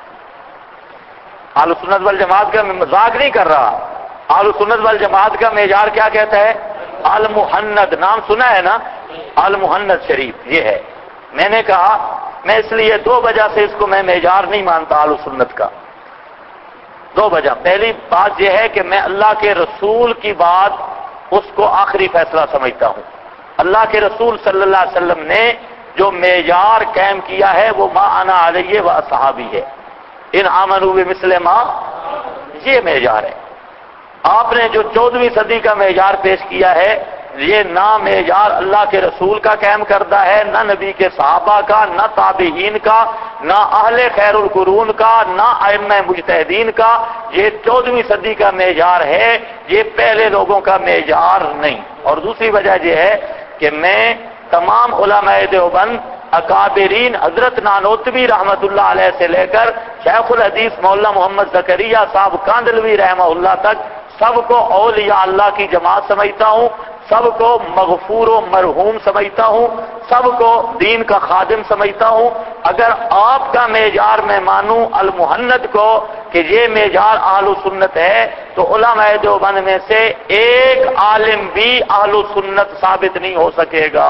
اہل سنت والجماعت کا مذاق نہیں کر رہا، اہل سنت والجماعت کا معیار کیا کہتا ہے؟ المحنت۔ نام سنا ہے نا، المحنت شریف یہ ہے۔ میں نے کہا میں اس لیے دو وجہ سے اس کو میں معیار نہیں مانتا اہل سنت کا، دو وجہ۔ پہلی بات یہ ہے کہ میں اللہ کے رسول کی بات اس کو آخری فیصلہ سمجھتا ہوں۔ اللہ کے رسول صلی اللہ علیہ وسلم نے جو معیار قائم کیا ہے وہ ما انا علیہ و اصحابی ہے، ان آمنوا بمثل ما، یہ معیار ہے۔ آپ نے جو 14ویں صدی کا معیار پیش کیا ہے یہ نہ معیار اللہ کے رسول کا قائم کردہ ہے، نہ نبی کے صحابہ کا، نہ تابعین کا، نہ اہل خیر القرون کا، نہ ائمہ مجتہدین کا، یہ 14ویں صدی کا معیار ہے، یہ پہلے لوگوں کا معیار نہیں۔ اور دوسری وجہ یہ ہے کہ میں تمام علماء دیوبند اکابرین حضرت نانوتوی رحمت اللہ علیہ سے لے کر شیخ الحدیث مولانا محمد زکریا صاحب کاندلوی رحمہ اللہ تک سب کو اولیاء اللہ کی جماعت سمجھتا ہوں، سب کو مغفور و مرحوم سمجھتا ہوں، سب کو دین کا خادم سمجھتا ہوں۔ اگر آپ کا معیار میں مانوں المحند کو کہ یہ معیار اہل سنت ہے، تو علماء دیوبند میں سے ایک عالم بھی اہل سنت ثابت نہیں ہو سکے گا۔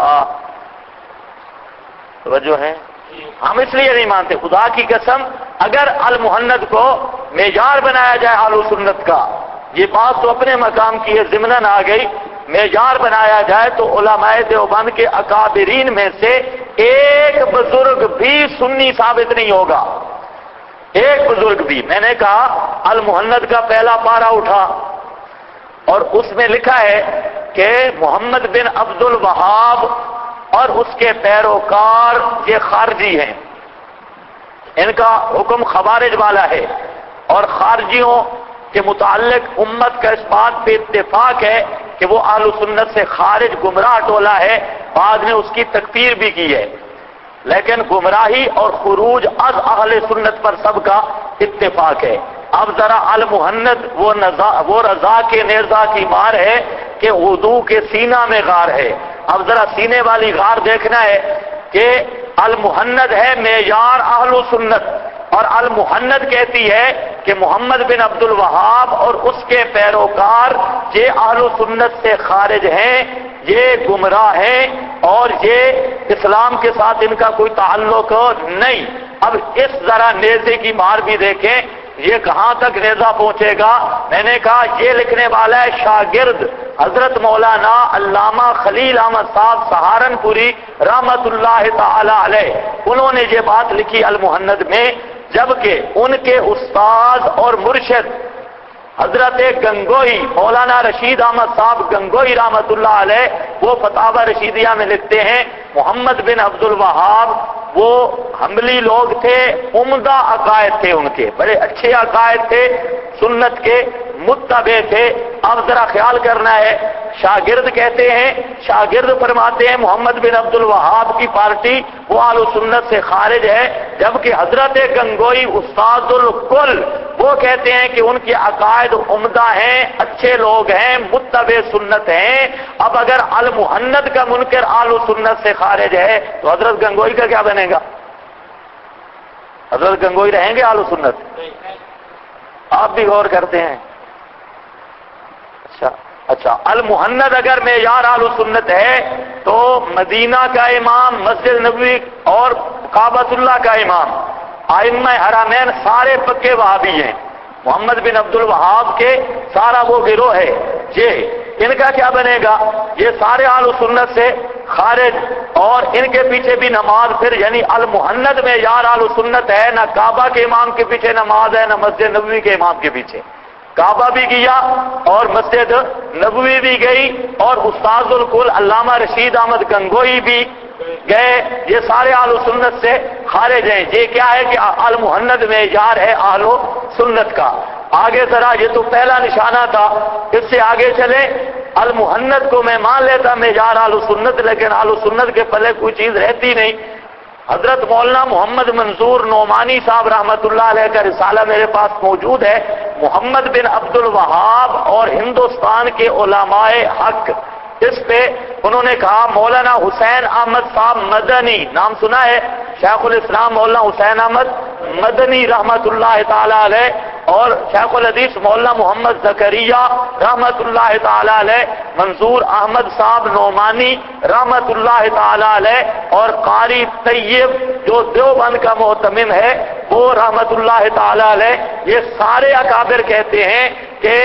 توجہ ہے؟ ہم اس لیے نہیں مانتے، خدا کی قسم اگر المحند کو معیار بنایا جائے اہل سنت کا، یہ بات تو اپنے مقام کی ہے، ضمناً آ گئی، معیار بنایا جائے تو علماء دیوبند کے اکابرین میں سے ایک بزرگ بھی سنی ثابت نہیں ہوگا، ایک بزرگ بھی۔ میں نے کہا المحند کا پہلا پارہ اٹھا اور اس میں لکھا ہے کہ محمد بن عبد الوہاب اور اس کے پیروکار یہ خارجی ہیں، ان کا حکم خوارج والا ہے، اور خارجیوں کے متعلق امت کا اس بات پہ اتفاق ہے کہ وہ اہل سنت سے خارج گمراہ ٹولہ ہے، بعد میں اس کی تکفیر بھی کی ہے، لیکن گمراہی اور خروج از اہل سنت پر سب کا اتفاق ہے۔ اب ذرا المحند وہ رضا کے نیرزا کی مار ہے کہ وضو کے سینہ میں غار ہے۔ اب ذرا سینے والی غار دیکھنا ہے کہ المحند ہے معیار اہل سنت، اور المحند کہتی ہے کہ محمد بن عبد الوہاب اور اس کے پیروکار یہ اہل سنت سے خارج ہیں، یہ گمراہ ہیں، اور یہ اسلام کے ساتھ ان کا کوئی تعلق نہیں۔ اب اس ذرا نیزے کی مار بھی دیکھیں، یہ کہاں تک نیزہ پہنچے گا۔ میں نے کہا یہ لکھنے والا ہے شاگرد حضرت مولانا علامہ خلیل احمد صاحب سہارنپوری رحمت اللہ تعالی علیہ، انہوں نے یہ بات لکھی المحند میں، جبکہ ان کے استاد اور مرشد حضرت گنگوئی مولانا رشید احمد صاحب گنگوئی رحمت اللہ علیہ وہ فتاوی رشیدیہ میں لکھتے ہیں محمد بن عبد الوہاب وہ حنبلی لوگ تھے، عمدہ عقائد تھے، ان کے بڑے اچھے عقائد تھے، سنت کے متبع تھے۔ اب ذرا خیال کرنا ہے، شاگرد کہتے ہیں، شاگرد فرماتے ہیں محمد بن عبد الوہاب کی پارٹی وہ اہل سنت سے خارج ہے، جبکہ حضرت گنگوئی استاد الکل وہ کہتے ہیں کہ ان کے عقائد عمدہ ہیں، اچھے لوگ ہیں، متبع سنت ہیں۔ اب اگر المحند کا منکر اہل سنت سے خارج ہے تو حضرت گنگوئی کا کیا بنے گا؟ حضرت گنگوئی رہیں گے اہل سنت؟ آپ بھی غور کرتے ہیں؟ اچھا المحند اگر معیار اہل سنت ہے تو مدینہ کا امام، مسجد نبوی اور کعبۃ اللہ کا امام، ائمہ حرمین سارے پکے وہابی ہیں، محمد بن عبد الوہاب کے سارا وہ گروہ ہے، یہ ان کا کیا بنے گا؟ یہ سارے اہل سنت سے خارج، اور ان کے پیچھے بھی نماز پھر یعنی المحند میں یار اہل سنت ہے، نہ کعبہ کے امام کے پیچھے نماز ہے، نہ مسجد نبوی کے امام کے پیچھے۔ کعبہ بھی گیا اور مسجد نبوی بھی گئی، اور استاد الکل علامہ رشید احمد گنگوئی بھی گئے، یہ سارے اہل سنت سے خارج ہیں۔ یہ کیا ہے کہ المحند میں یار ہے اہل سنت کا۔ آگے ذرا، یہ تو پہلا نشانہ تھا، اس سے آگے چلے۔ المحند کو میں مان لیتا میں یار اہل سنت، لیکن اہل سنت کے پلے کوئی چیز رہتی نہیں۔ حضرت مولانا محمد منظور نعمانی صاحب رحمت اللہ علیہ کا رسالہ میرے پاس موجود ہے، محمد بن عبد الوہاب اور ہندوستان کے علماء حق، اس پہ انہوں نے کہا مولانا حسین احمد صاحب مدنی، نام سنا ہے؟ شیخ الاسلام مولانا حسین احمد مدنی رحمت اللہ تعالی علیہ، اور شیخ الحدیث مولانا محمد زکریا رحمت اللہ تعالی علیہ، منظور احمد صاحب نعمانی رحمت اللہ تعالی علیہ، اور قاری طیب جو دیوبند کا محتمم ہے وہ رحمت اللہ تعالی علیہ، یہ سارے اکابر کہتے ہیں کہ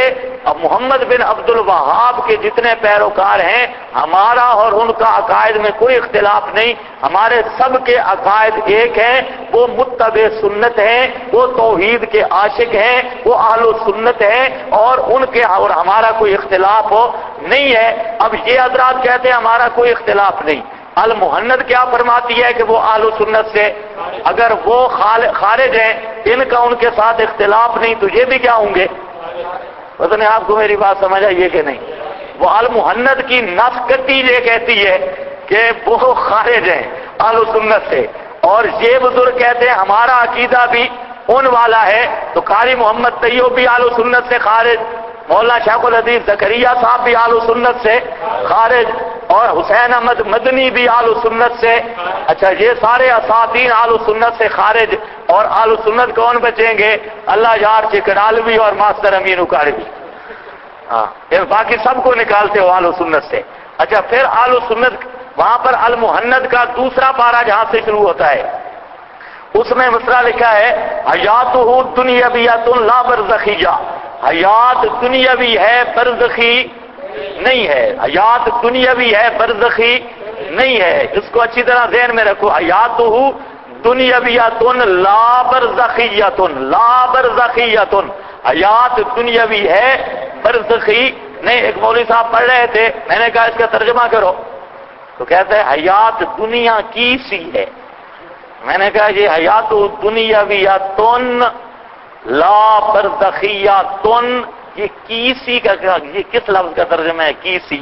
اب محمد بن عبد الوہاب کے جتنے پیروکار ہیں، ہمارا اور ان کا عقائد میں کوئی اختلاف نہیں، ہمارے سب کے عقائد ایک ہیں، وہ متبع سنت ہیں، وہ توحید کے عاشق ہیں، وہ اہل سنت ہیں، اور ان کے اور ہمارا کوئی اختلاف نہیں ہے۔ اب یہ حضرات کہتے ہیں ہمارا کوئی اختلاف نہیں، المحند کیا فرماتی ہے کہ وہ اہل سنت سے، اگر وہ خارج ہیں، ان کا ان کے ساتھ اختلاف نہیں، تو یہ بھی کیا ہوں گے؟ پتہ نہیں آپ کو میری بات سمجھ آئی ہے کہ نہیں؟ وہ المحند کی نص کتی یہ کہتی ہے کہ وہ خارج ہیں اہل سنت سے، اور یہ بزرگ کہتے ہیں ہمارا عقیدہ بھی ان والا ہے، تو قاری محمد طیب بھی اہل سنت سے خارج، مولانا شیخ الحدیث زکریا صاحب بھی اہل سنت سے خارج، اور حسین احمد مدنی بھی اہل سنت سے۔ اچھا، یہ سارے اساتین اہل سنت سے خارج، اور اہل سنت کون بچیں گے؟ اللہ یار چکڑالوی اور ماسٹر امین اکاڑوی، ہاں، پھر باقی سب کو نکالتے ہو اہل سنت سے۔ اچھا، پھر اہل سنت وہاں پر المحند کا دوسرا پارہ جہاں سے شروع ہوتا ہے، اس میں مسئلہ لکھا ہے حیاتہ دنیاویۃ لا برزخیہ، حیات دنیاوی ہے برزخی نہیں ہے، حیات دنیاوی ہے برزخی نہیں ہے، اس کو اچھی طرح ذہن میں رکھو، حیاتہ دنیاویۃ لا برزخیۃ، لا برزخیۃ، حیات دنیاوی ہے برزخی نہیں۔ ایک مولوی صاحب پڑھ رہے تھے، میں نے کہا اس کا ترجمہ کرو، تو کہتے ہیں حیات دنیا کی سی ہے۔ میں نے کہا یہ حیات دنیاویۃ لا برزخیۃ، یہ کیسی کا، یہ کس لفظ کا ترجمہ ہے؟ کیسی،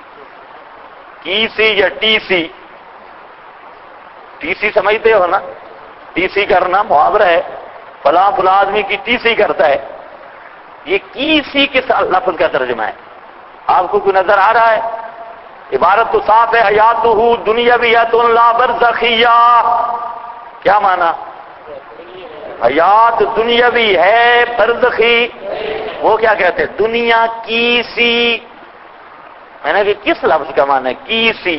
کیسی یا ٹی سی؟ ٹی سی سمجھتے ہو نا، ٹی سی کرنا محاورہ ہے، فلاں فلاں آدمی کی ٹی سی کرتا ہے، یہ کیسی کس لفظ کا ترجمہ ہے؟ آپ کو کوئی نظر آ رہا ہے؟ عبارت تو صاف ہے، حیاتہ دنیاویۃ لا برزخیہ، کیا معنی؟ حیات دنیاوی ہے برزخی، وہ کیا کہتے ہیں؟ دنیا کی سی۔ میں نے کہ کس لفظ کا معنی ہے کی سی؟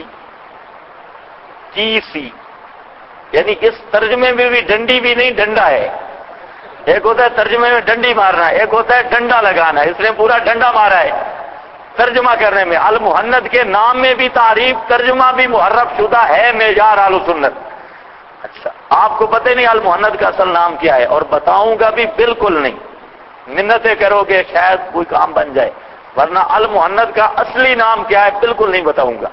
کی سی یعنی اس ترجمے میں بھی ڈنڈی بھی نہیں، ڈنڈا ہے۔ ایک ہوتا ہے ترجمے میں ڈنڈی مارنا، ایک ہوتا ہے ڈنڈا لگانا، اس نے پورا ڈنڈا مارا ہے ترجمہ کرنے میں۔ المحند کے نام میں بھی تعریف، ترجمہ بھی محرف شدہ ہے، معیار اہل سنت۔ اچھا، آپ کو پتہ نہیں المحند کا اصل نام کیا ہے، اور بتاؤں گا بھی بالکل نہیں، منتیں کرو گے شاید کوئی کام بن جائے، ورنہ المحند کا اصلی نام کیا ہے بالکل نہیں بتاؤں گا۔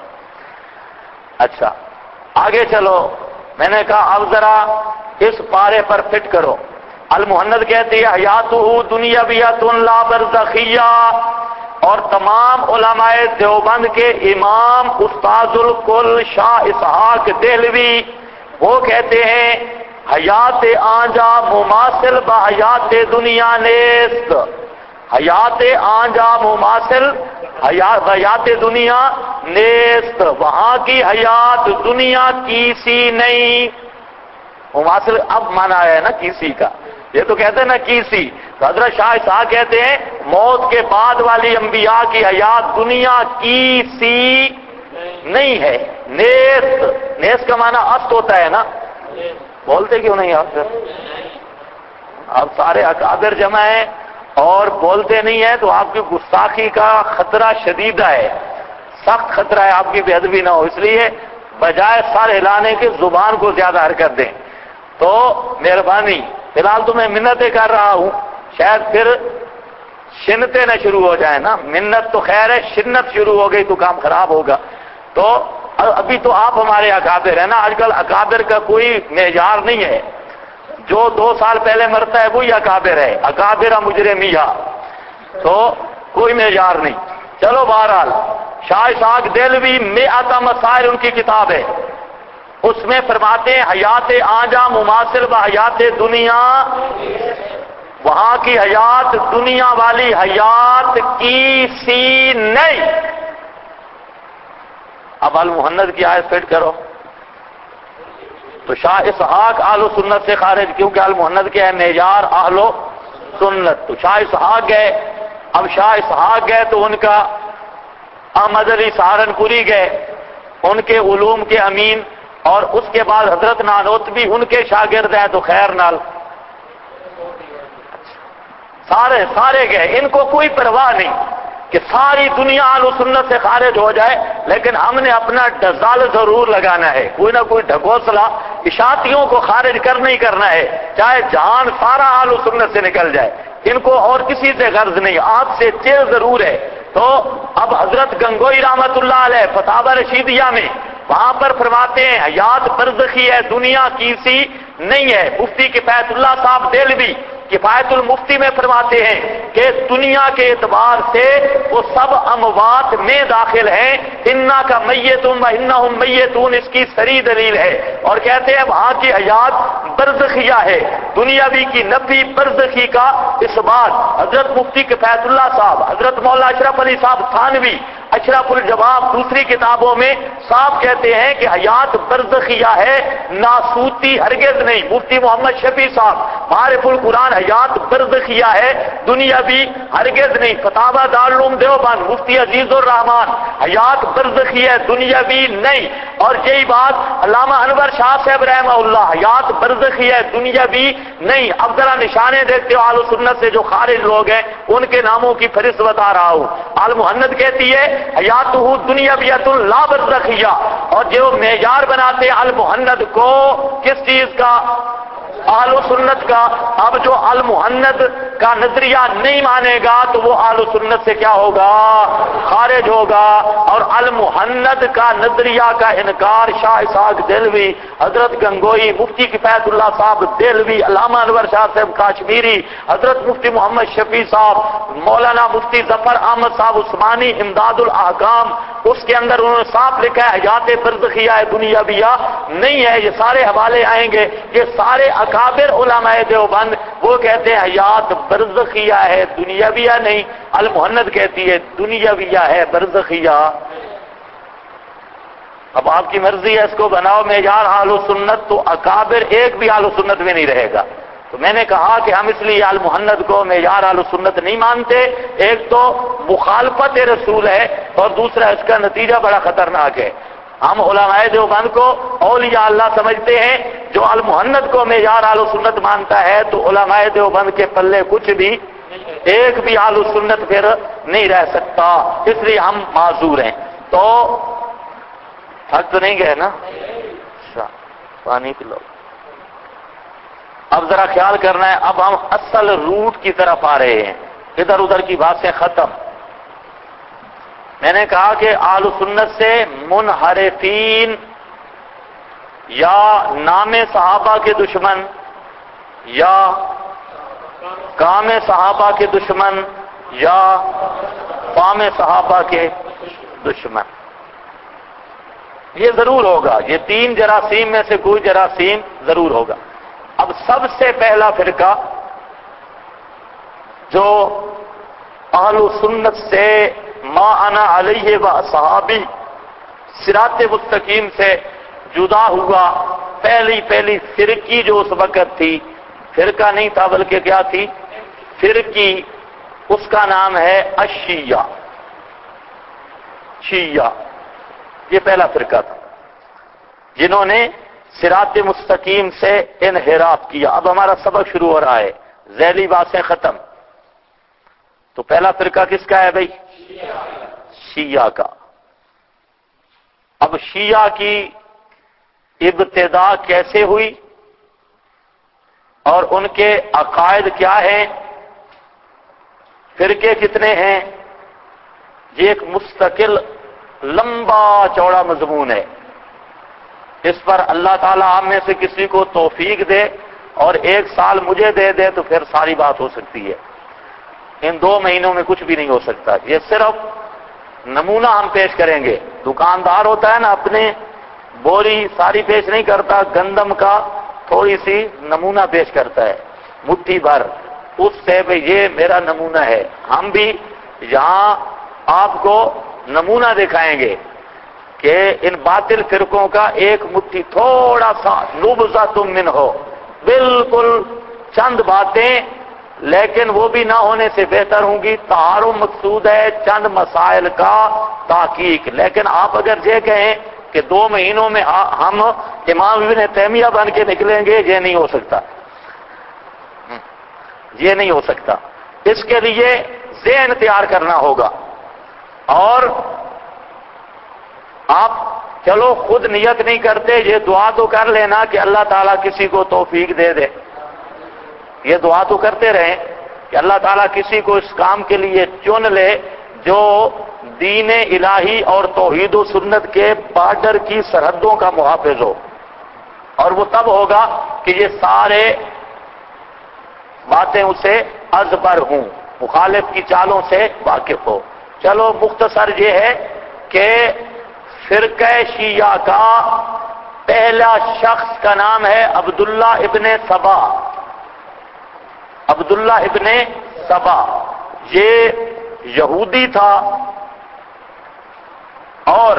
اچھا آگے چلو، میں نے کہا اب ذرا اس پارے پر فٹ کرو۔ المحند کہتی ہے حیاتہ دنیاویۃ لا برزخیہ، اور تمام علماء دیوبند کے امام استاذ الکل شاہ اسحاق دہلوی وہ کہتے ہیں حیات آنجا مماثل بحیات دنیا نیست، حیات آنجا مماثل حیات دنیا نیست، وہاں کی حیات دنیا کی سی نہیں۔ مماثل اب مانا ہے نا کسی کا، یہ تو کہتے ہیں نا کسی، تو حضرت شاہ اسحاق کہتے ہیں موت کے بعد والی انبیاء کی حیات دنیا کی سی نہیں ہے، نیست، نیست کا معنی است ہوتا ہے نا، بولتے کیوں نہیں آپ پھر؟ اب سارے اکابر جمع ہیں اور بولتے نہیں ہیں تو آپ کی گستاخی کا خطرہ شدید ہے، سخت خطرہ ہے آپ کی بے ادبی نہ ہو، اس لیے بجائے سر ہلانے کے زبان کو زیادہ حرکت دیں۔ تو مہربانی، فی الحال تو میں منتیں کر رہا ہوں، شاید پھر شنتیں نہ شروع ہو جائیں نا، منت تو خیر ہے، شنت شروع ہو گئی تو کام خراب ہوگا۔ تو ابھی تو آپ ہمارے اکابر ہیں نا، آج کل اکابر کا کوئی معیار نہیں ہے، جو 2 سال پہلے مرتا ہے وہی اکابر ہے، اکابر مجرمیہ، تو کوئی معیار نہیں۔ چلو بہرحال شاہ اسحاق دہلوی مئات مسائل ان کی کتاب ہے، اس میں فرماتے ہیں حیات آنجا مماثل و حیات دنیا، وہاں کی حیات دنیا والی حیات کی سی نہیں۔ اب المحند کی آیت فٹ کرو، تو شاہ اسحاق اہل سنت سے خارج، کیونکہ المحند کیا ہے؟ معیار اہل سنت، تو شاہ اسحاق گئے، اب شاہ اسحاق گئے تو ان کا احمد علی سہارنپوری گئے، ان کے علوم کے امین، اور اس کے بعد حضرت نانوتوی ان کے شاگرد ہیں، تو خیر نال سارے گئے، ان کو کوئی پرواہ نہیں کہ ساری دنیا اہل سنت سے خارج ہو جائے، لیکن ہم نے اپنا ڈزال ضرور لگانا ہے، کوئی نہ کوئی ڈھکوسلا اشاعتیوں کو خارج کرنا ہی کرنا ہے، چاہے جہان سارا اہل سنت سے نکل جائے، ان کو اور کسی سے غرض نہیں، آپ سے چیر ضرور ہے۔ تو اب حضرت گنگوئی رحمت اللہ علیہ فتاوی رشیدیہ میں وہاں پر فرماتے ہیں حیات برزخی ہے، دنیا کی سی نہیں ہے۔ مفتی کفایت اللہ صاحب دہلوی کفایت المفتی میں فرماتے ہیں کہ دنیا کے اعتبار سے وہ سب اموات میں داخل ہیں، انا کا میتون و انہم میتون، اس کی صریح دلیل ہے، اور کہتے ہیں وہاں کی حیات برزخیہ ہے، دنیاوی کی نفی، برزخی کا اس بات۔ حضرت مفتی کفایت اللہ صاحب، حضرت مولانا اشرف علی صاحب تھانوی اشرف الجواب دوسری کتابوں میں صاحب کہتے ہیں کہ حیات برزخیہ ہے، ناسوتی ہرگز نہیں۔ مفتی محمد شفیع صاحب معارف القرآن حیات برزخیہ ہے، دنیاوی ہرگز نہیں۔ فتاوی دارالعلوم دیوبند مفتی عزیز الرحمان حیات برزخیہ ہے، دنیاوی نہیں۔ اور یہی بات علامہ انور شاہ صاحب رحمہ اللہ، حیات برزخیہ ہے، دنیاوی نہیں۔ اب ذرا نشانے دیکھتے ہو اہل سنت سے جو خارج لوگ ہیں، ان کے ناموں کی فہرست بتا رہا ہوں۔ المحند کہتی ہے حیاتہ دنیاویۃ لا برزخیہ، اور جو معیار بناتے ہیں المحند کو کس چیز کا؟ اہل سنت کا۔ اب جو المحند کا نظریہ نہیں مانے گا تو وہ اہل سنت سے کیا ہوگا؟ خارج ہوگا۔ اور المحند کا نظریہ کا انکار شاہ اسحاق دہلوی، حضرت گنگوئی، مفتی کفایت اللہ صاحب دہلوی، علامہ انور شاہ صاحب کاشمیری، حضرت مفتی محمد شفیع صاحب، مولانا مفتی ظفر احمد صاحب عثمانی امداد الاحکام، اس کے اندر انہوں نے صاف لکھا ہے حیات برزخیہ ہے، دنیاویہ نہیں ہے۔ یہ سارے حوالے آئیں گے، یہ سارے اکابر علماء دیوبند وہ کہتے ہیں حیات برزخیہ ہے، دنیاویہ نہیں۔ المحند کہتی ہے دنیاویہ ہے، برزخیہ۔ اب آپ کی مرضی ہے، اس کو بناؤ معیار اہل سنت، تو اکابر ایک بھی اہل سنت میں نہیں رہے گا۔ تو میں نے کہا کہ ہم اس لیے المحند کو معیار اہل سنت نہیں مانتے، ایک تو مخالفت رسول ہے، اور دوسرا اس کا نتیجہ بڑا خطرناک ہے۔ ہم علماء دیوبند کو اولیاء اللہ سمجھتے ہیں، جو المحند کو معیار اہل سنت مانتا ہے تو علماء دیوبند کے پلے کچھ بھی، ایک بھی اہل سنت پھر نہیں رہ سکتا، اس لیے ہم معذور ہیں۔ تو تھک تو نہیں گئے نا؟ اچھا، پانی پلاؤ۔ اب ذرا خیال کرنا ہے، اب ہم اصل روٹ کی طرف آ رہے ہیں، ادھر ادھر کی بات سے ختم۔ میں نے کہا کہ اہل سنت سے منحرفین یا نام صحابہ کے دشمن یا کام صحابہ کے دشمن یا فام صحابہ کے دشمن، یہ ضرور ہوگا، یہ تین جراثیم میں سے کوئی جراثیم ضرور ہوگا۔ اب سب سے پہلا فرقہ جو اہل سنت سے ما انا علیہ و اصحابی صراط مستقیم سے جدا ہوا، پہلی فرقی جو اس وقت تھی، فرقہ نہیں تھا بلکہ کیا تھی؟ فرقی، اس کا نام ہے الشیعہ۔ شیعہ یہ پہلا فرقہ تھا جنہوں نے صراط مستقیم سے انحراف کیا۔ اب ہمارا سبق شروع ہو رہا ہے، ذیلی باتیں ختم۔ تو پہلا فرقہ کس کا ہے بھائی؟ شیعہ کا۔ اب شیعہ کی ابتدا کیسے ہوئی اور ان کے عقائد کیا ہیں، فرقے کتنے ہیں، یہ ایک مستقل لمبا چوڑا مضمون ہے۔ اس پر اللہ تعالیٰ ہم میں سے کسی کو توفیق دے اور 1 سال مجھے دے دے تو پھر ساری بات ہو سکتی ہے، ان 2 مہینوں میں کچھ بھی نہیں ہو سکتا۔ یہ صرف نمونہ ہم پیش کریں گے۔ دکاندار ہوتا ہے نا، اپنے بوری ساری پیش نہیں کرتا، گندم کا تھوڑی سی نمونہ پیش کرتا ہے، مٹھی بھر، اس سے بھئی یہ میرا نمونہ ہے۔ ہم بھی یہاں آپ کو نمونہ دکھائیں گے کہ ان باطل فرقوں کا ایک مٹھی، تھوڑا سا نبذۃ من ہو، بالکل چند باتیں، لیکن وہ بھی نہ ہونے سے بہتر ہوں گی۔ تعارف مقصود ہے، چند مسائل کا تحقیق۔ لیکن آپ اگر یہ کہیں کہ 2 مہینوں میں ہم امام ابن تیمیہ بن کے نکلیں گے، یہ نہیں ہو سکتا، یہ نہیں ہو سکتا۔ اس کے لیے ذہن تیار کرنا ہوگا. اور آپ چلو خود نیت نہیں کرتے، یہ دعا تو کر لینا کہ اللہ تعالیٰ کسی کو توفیق دے دے. یہ دعا تو کرتے رہیں کہ اللہ تعالیٰ کسی کو اس کام کے لیے چن لے جو دین الہی اور توحید و سنت کے بارڈر کی سرحدوں کا محافظ ہو. اور وہ تب ہوگا کہ یہ سارے باتیں اسے ازبر ہوں، مخالف کی چالوں سے واقف ہو. چلو مختصر یہ ہے کہ فرقہ شیعہ کا پہلا شخص کا نام ہے عبداللہ ابن سبا. عبداللہ ابن سبا یہ یہودی تھا اور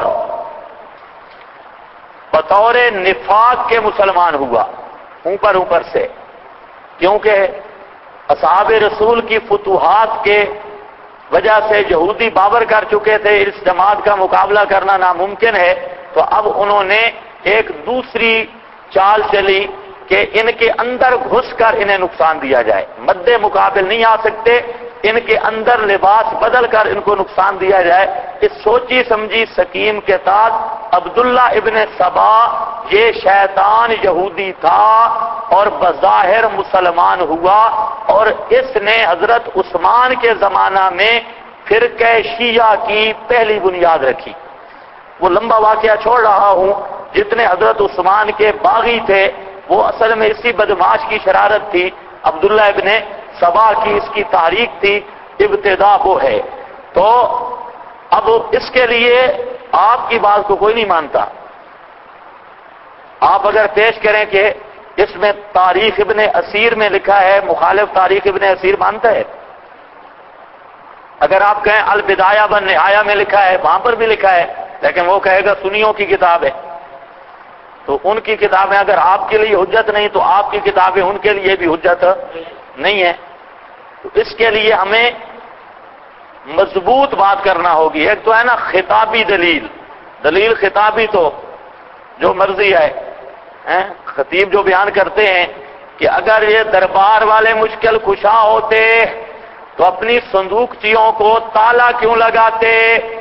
بطور نفاق کے مسلمان ہوا اوپر سے، کیونکہ اصحاب رسول کی فتوحات کے وجہ سے یہودی بابر کر چکے تھے، اس جماعت کا مقابلہ کرنا ناممکن ہے. تو اب انہوں نے ایک دوسری چال چلی کہ ان کے اندر گھس کر انہیں نقصان دیا جائے. مد مقابل نہیں آ سکتے، ان کے اندر لباس بدل کر ان کو نقصان دیا جائے. اس سوچی سمجھی سکیم کے تحت عبداللہ ابن سبا یہ شیطان یہودی تھا اور بظاہر مسلمان ہوا، اور اس نے حضرت عثمان کے زمانہ میں فرقہ شیعہ کی پہلی بنیاد رکھی. وہ لمبا واقعہ چھوڑ رہا ہوں. جتنے حضرت عثمان کے باغی تھے وہ اصل میں اسی بدمعاش کی شرارت تھی. عبداللہ ابن سبا کی اس کی تحریک تھی، ابتدا وہ ہے. تو اب اس کے لیے آپ کی بات کو کوئی نہیں مانتا. آپ اگر پیش کریں کہ اس میں تاریخ ابن اسیر میں لکھا ہے، مخالف تاریخ ابن اسیر مانتا ہے. اگر آپ کہیں البدایہ و نہایہ میں لکھا ہے، وہاں پر بھی لکھا ہے، لیکن وہ کہے گا سنیوں کی کتاب ہے. تو ان کی کتابیں اگر آپ کے لیے حجت نہیں تو آپ کی کتابیں ان کے لیے بھی حجت نہیں ہے. تو اس کے لیے ہمیں مضبوط بات کرنا ہوگی. ایک تو ہے نا خطابی دلیل خطابی تو جو مرضی ہے. خطیب جو بیان کرتے ہیں کہ اگر یہ دربار والے مشکل کشا ہوتے تو اپنی صندوقچیوں کو تالا کیوں لگاتے.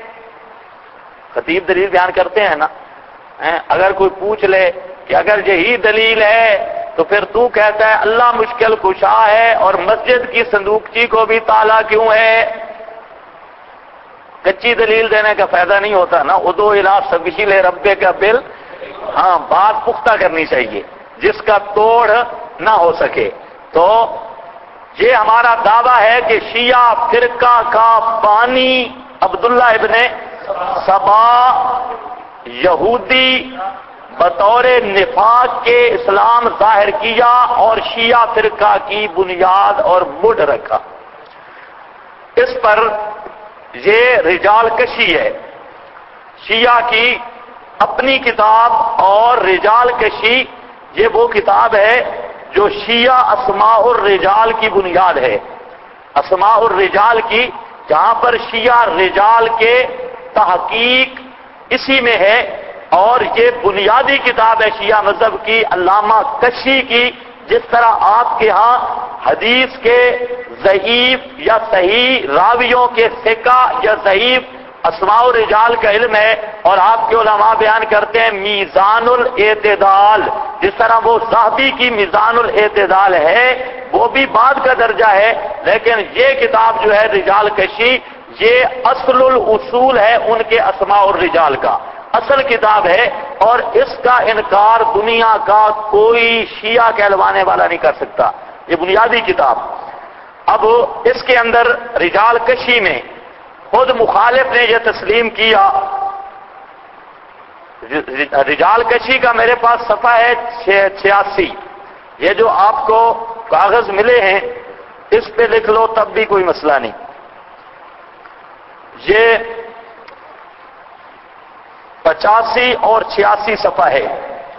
خطیب دلیل بیان کرتے ہیں نا. اگر کوئی پوچھ لے کہ اگر یہی دلیل ہے تو پھر تو کہتا ہے اللہ مشکل کشا ہے اور مسجد کی صندوقچی کو بھی تالا کیوں ہے. کچی دلیل دینے کا فائدہ نہیں ہوتا نا. ادو الی سبیل ربک کا بل، ہاں بات پختہ کرنی چاہیے جس کا توڑ نہ ہو سکے. تو یہ ہمارا دعویٰ ہے کہ شیعہ فرقہ کا بانی عبداللہ ابن سبا یہودی بطور نفاق کے اسلام ظاہر کیا اور شیعہ فرقہ کی بنیاد اور مڈ رکھا. اس پر یہ رجال کشی ہے. شیعہ کی اپنی کتاب اور رجال کشی یہ وہ کتاب ہے جو شیعہ اسماء الرجال کی بنیاد ہے. اسماء الرجال کی جہاں پر شیعہ رجال کے تحقیق اسی میں ہے، اور یہ بنیادی کتاب ہے شیعہ مذہب کی علامہ کشی کی. جس طرح آپ کے ہاں حدیث کے ضعیف یا صحیح راویوں کے ثقہ یا ضعیف اسماء الرجال کا علم ہے، اور آپ کے علماء بیان کرتے ہیں میزان الاعتدال، جس طرح وہ ذہبی کی میزان الاعتدال ہے وہ بھی بعد کا درجہ ہے. لیکن یہ کتاب جو ہے رجال کشی یہ اصل الاصول ہے ان کے اسماء الرجال کا، اصل کتاب ہے، اور اس کا انکار دنیا کا کوئی شیعہ کہلوانے والا نہیں کر سکتا. یہ بنیادی کتاب. اب اس کے اندر رجال کشی میں خود مخالف نے یہ تسلیم کیا. رجال کشی کا میرے پاس صفحہ ہے 86. یہ جو آپ کو کاغذ ملے ہیں اس پہ لکھ لو تب بھی کوئی مسئلہ نہیں. یہ 85 اور 86 صفحہ ہے.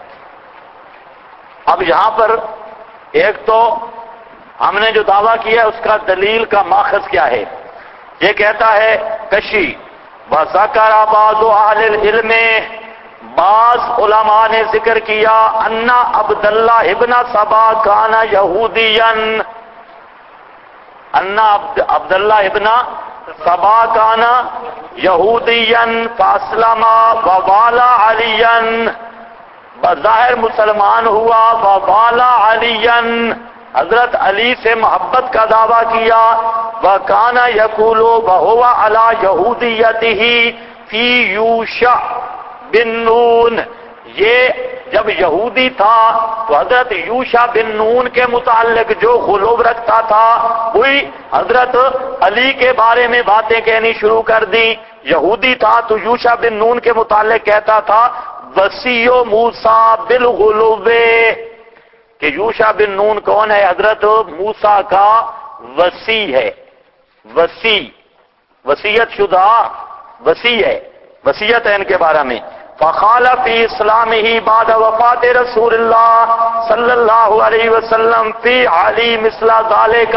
اب یہاں پر ایک تو ہم نے جو دعویٰ کیا ہے اس کا دلیل کا ماخذ کیا ہے. یہ کہتا ہے کشی وذکر بعض اہل العلم، بعض علماء نے ذکر کیا ان عبداللہ ابن سبا کان یہودیا، انا عبداللہ ابن سبا کانا یہودین فاسلم ووالا علین، بظاہر مسلمان ہوا ووالا علین، حضرت علی سے محبت کا دعویٰ کیا، وکانا یقول وہو علی یہودیتہ فی یوشع بن نون، یہ جب یہودی تھا تو حضرت یوشع بن نون کے متعلق جو غلو رکھتا تھا وہی حضرت علی کے بارے میں باتیں کہنی شروع کر دی۔ یہودی تھا تو یوشع بن نون کے متعلق کہتا تھا وصی موسیٰ بالغلو، کہ یوشع بن نون کون ہے؟ حضرت موسیٰ کا وصی ہے، وصی، وصیت شدہ وصی ہے، وصیت ہے ان کے بارے میں۔ فقال فی اسلامہ بعد وفات رسول اللہ صلی اللہ علیہ وسلم فی علی مثل ذالک،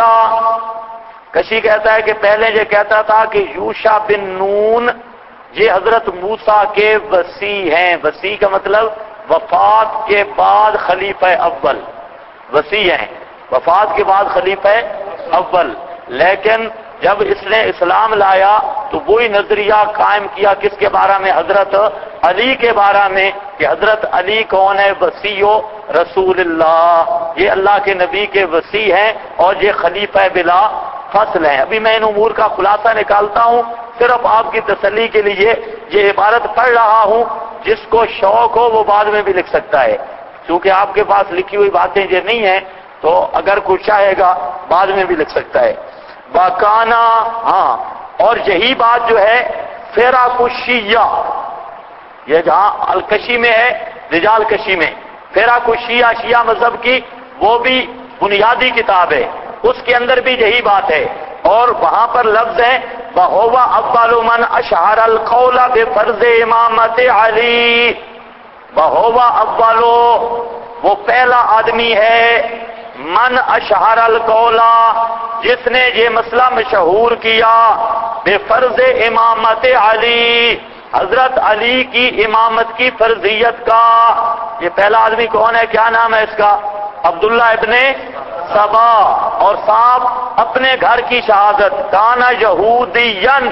کشی کہتا ہے کہ پہلے یہ کہتا تھا کہ یوشع بن نون یہ حضرت موسیٰ کے وصی ہیں، وصی کا مطلب وفات کے بعد خلیفہ اول، وصی ہیں وفات کے بعد خلیفہ اول، لیکن جب اس نے اسلام لایا تو وہی نظریہ قائم کیا کس کے بارے میں؟ حضرت علی کے بارے میں، کہ حضرت علی کون ہے؟ وصی رسول اللہ، یہ اللہ کے نبی کے وصی ہیں اور یہ خلیفہ بلا فصل ہیں۔ ابھی میں ان امور کا خلاصہ نکالتا ہوں، صرف آپ کی تسلی کے لیے یہ عبارت پڑھ رہا ہوں، جس کو شوق ہو وہ بعد میں بھی لکھ سکتا ہے، چونکہ آپ کے پاس لکھی ہوئی باتیں یہ نہیں ہیں تو اگر کوئی چاہے گا بعد میں بھی لکھ سکتا ہے۔ وَكَانَ، ہاں، اور یہی بات جو ہے فِرَقُ الشِّیَّعِ، یہ جہاں الکشی میں ہے رجال کشی میں، فِرَقُ الشِّیَّعِ شیعہ مذہب کی وہ بھی بنیادی کتاب ہے، اس کے اندر بھی یہی بات ہے، اور وہاں پر لفظ ہے وَهُوَ أَوَّلُ مَنْ أَشْعَرَ الْقَوْلَ بِفَرْضِ إِمَامَةِ عَلِي، وَهُوَ أَوَّلُ، وہ پہلا آدمی ہے، من اشہر القول، جس نے یہ مسئلہ مشہور کیا، بے فرض امامت علی، حضرت علی کی امامت کی فرضیت کا۔ یہ پہلا آدمی کون ہے؟ کیا نام ہے اس کا؟ عبداللہ ابن سبا، اور صاحب اپنے گھر کی شہادت، کانا یہودین،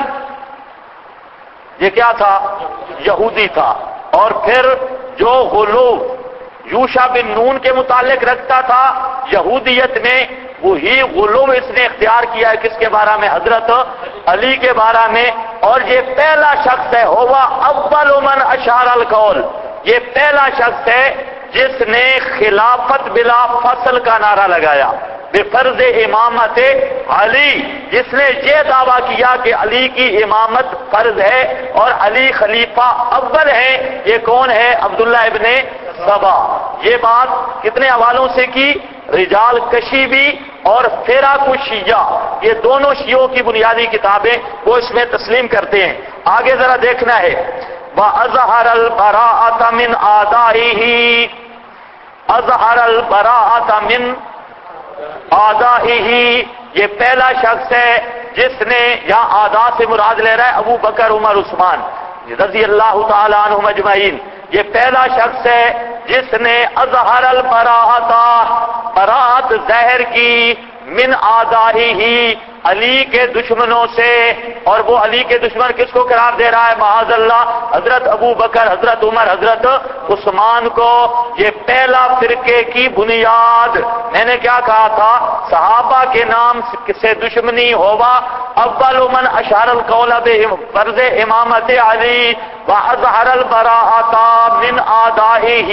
یہ کیا تھا؟ یہودی تھا، اور پھر جو غلو یوشع بن نون کے متعلق رکھتا تھا یہودیت میں، وہی غلو اس نے اختیار کیا ہے کس کے بارے میں؟ حضرت علی کے بارے میں، اور یہ پہلا شخص ہے، ہوا اول من اشار القول، یہ پہلا شخص ہے جس نے خلافت بلا فصل کا نعرہ لگایا، بے فرض امامت علی، جس نے یہ دعویٰ کیا کہ علی کی امامت فرض ہے اور علی خلیفہ اول ہے۔ یہ کون ہے؟ عبداللہ ابن سبا۔ یہ بات کتنے حوالوں سے کی؟ رجال کشی بھی اور فِرَقُ الشِّیَّعِ، یہ دونوں شیعوں کی بنیادی کتابیں وہ اس میں تسلیم کرتے ہیں۔ آگے ذرا دیکھنا ہے، وَأَظْهَرَ الْبَرَاءَةَ مِنْ آدَائِهِ، اظہر البراءۃ من آدائہ، یہ پہلا شخص ہے جس نے، یہاں آداء سے مراد لے رہا ہے ابو بکر عمر عثمان رضی اللہ تعالی عنہم اجمعین، یہ پہلا شخص ہے جس نے اظہر البراءۃ، براءت ظاہر کی، من آدائہ، علی کے دشمنوں سے، اور وہ علی کے دشمن کس کو قرار دے رہا ہے؟ معاذ اللہ حضرت ابو بکر، حضرت عمر، حضرت عثمان کو۔ یہ پہلا فرقے کی بنیاد، میں نے کیا کہا تھا؟ صحابہ کے نام سے دشمنی ہوا، اول من اشار القول بفرض امامت علی واظہر البراءۃ من آدائہ،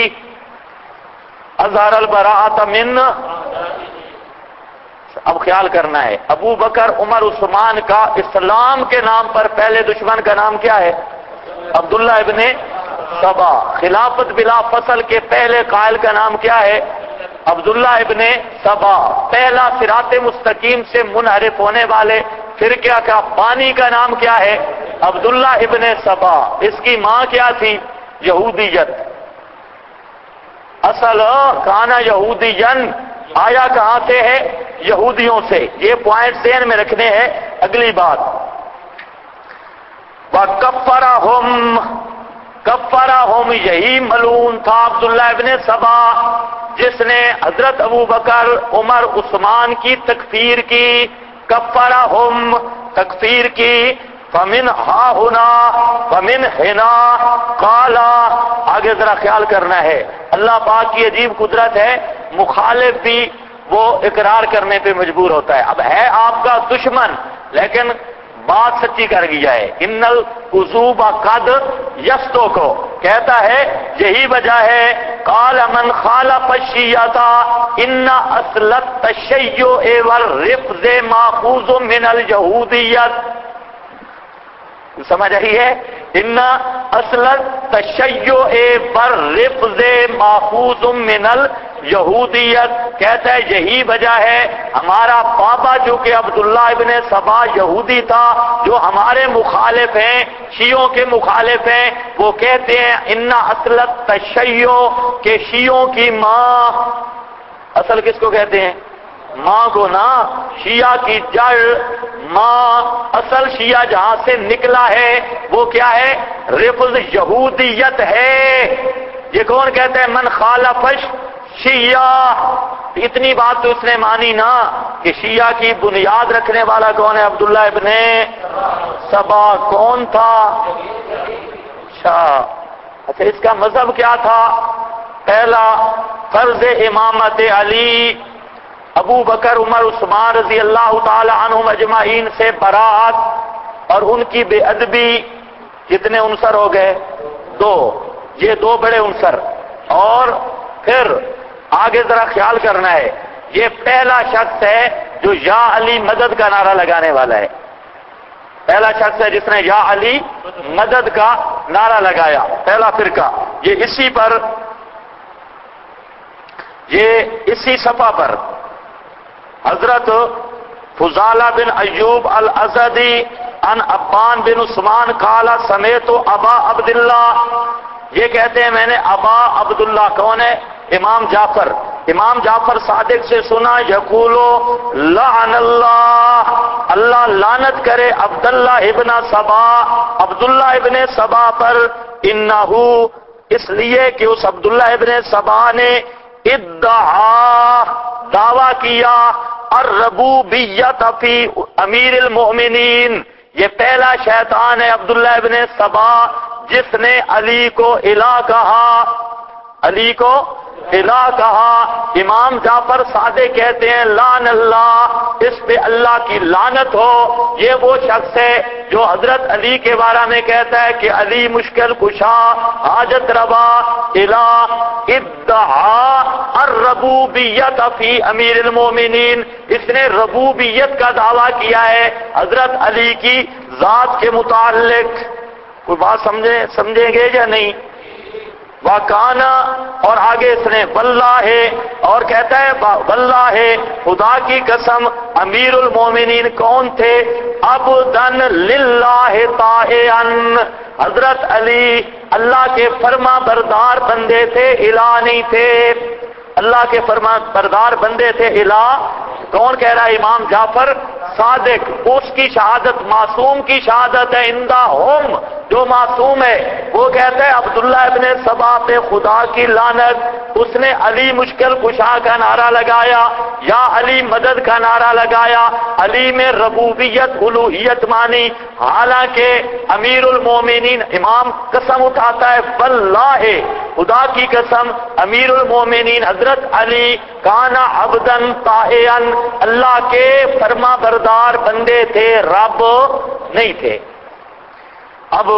اظہر البراءۃ من، اب خیال کرنا ہے، ابو بکر عمر عثمان کا اسلام کے نام پر پہلے دشمن کا نام کیا ہے؟ عبداللہ ابن سبا۔ خلافت بلا فصل کے پہلے قائل کا نام کیا ہے؟ عبداللہ ابن سبا۔ پہلا صراط مستقیم سے منحرف ہونے والے فرقہ کا بانی کا نام کیا ہے؟ عبداللہ ابن سبا۔ اس کی ماں کیا تھی؟ یہودیت، اصل کانا یہودین، آیا کہاں سے ہے؟ یہودیوں سے۔ یہ پوائنٹ ذہن میں رکھنے ہیں۔ اگلی بات، وَكَفَّرَهُمْ، کفرہم، یہی ملعون تھا عبداللہ ابن سبا، جس نے حضرت ابو بکر عمر عثمان کی تکفیر کی، کفرہم تکفیر کی، فمن ہا ہونا فمن ہنا قالا، آگے ذرا خیال کرنا ہے، اللہ پاک کی عجیب قدرت ہے، مخالف بھی وہ اقرار کرنے پہ مجبور ہوتا ہے۔ اب ہے آپ کا دشمن لیکن بات سچی کر گیا ہے، ان العذوب قد یستو کو کہتا ہے یہی وجہ ہے، قال من خالف الشیعۃ ان اصل التشیع والرفض ماخوذ من الیہودیت، سمجھ رہی ہے، ان اصل التشیع والرفض ماخوذ من الیہودیت، کہتا ہے یہی وجہ ہے، ہمارا بابا جو کہ عبداللہ ابن سبا یہودی تھا، جو ہمارے مخالف ہیں، شیعوں کے مخالف ہیں، وہ کہتے ہیں ان اصل التشیع کہ شیعوں کی ماں، اصل کس کو کہتے ہیں؟ ماں کو نا، شیعہ کی جڑ، ماں، اصل شیعہ جہاں سے نکلا ہے وہ کیا ہے؟ رفض یہودیت ہے۔ یہ کون کہتا ہے؟ من خالف شیعہ، اتنی بات تو اس نے مانی نا کہ شیعہ کی بنیاد رکھنے والا کون ہے؟ عبداللہ ابن سبا۔ کون تھا؟ اچھا اس کا مذہب کیا تھا؟ پہلا فرض امامت علی، ابو بکر عمر عثمان رضی اللہ تعالی عنہم اجمعین سے برات اور ان کی بے ادبی، کتنے عنصر ہو گئے؟ دو، یہ دو بڑے عنصر۔ اور پھر آگے ذرا خیال کرنا ہے، یہ پہلا شخص ہے جو یا علی مدد کا نعرہ لگانے والا ہے، پہلا شخص ہے جس نے یا علی مدد کا نعرہ لگایا، پہلا فرقہ۔ یہ اسی صفحہ پر حضرت فضالہ بن ایوب الازدی ان عبان بن عثمان قال سمیت ابا عبداللہ، یہ کہتے ہیں میں نے ابا عبداللہ، کون ہے؟ امام جعفر صادق سے سنا، یقولو لعن اللہ لعنت کرے عبداللہ ابن سبا پر، انہو اس لیے کہ اس عبداللہ ابن سبا نے دعویٰ کیا الربوبیت فی امیر المؤمنین، یہ پہلا شیطان ہے عبداللہ ابن سبا جس نے علی کو الہ کہا۔ امام جعفر صادق کہتے ہیں لعن اللہ، اس پہ اللہ کی لعنت ہو، یہ وہ شخص ہے جو حضرت علی کے بارے میں کہتا ہے کہ علی مشکل کشا، حاجت روا، الہ، ادعا الربوبیت فی امیر المومنین، اس نے ربوبیت کا دعویٰ کیا ہے حضرت علی کی ذات کے متعلق۔ کوئی بات سمجھیں گے یا نہیں؟ وَكَانَ، اور آگے اس نے واللہ، اور کہتا ہے واللہ خدا کی قسم، امیر المومنین کون تھے؟ عبداً للہ طائعاً، حضرت علی اللہ کے فرما بردار بندے تھے، الہ نہیں تھے، اللہ کے فرما بردار بندے تھے، الہ کون کہہ رہا ہے؟ امام جعفر صادق، اس کی شہادت معصوم کی شہادت ہے، عندہم جو معصوم ہے، وہ کہتا ہے عبداللہ ابن سبا پہ خدا کی لعنت، اس نے علی مشکل کشا کا نعرہ لگایا، یا علی مدد کا نعرہ لگایا، علی میں ربوبیت الوہیت مانی، حالانکہ امیر المومنین، امام قسم اٹھاتا ہے واللہ خدا کی قسم، امیر المومنین حضرت علی کانا عبدن طائعا، اللہ کے فرما بردار بندے تھے، رب نہیں تھے۔ اب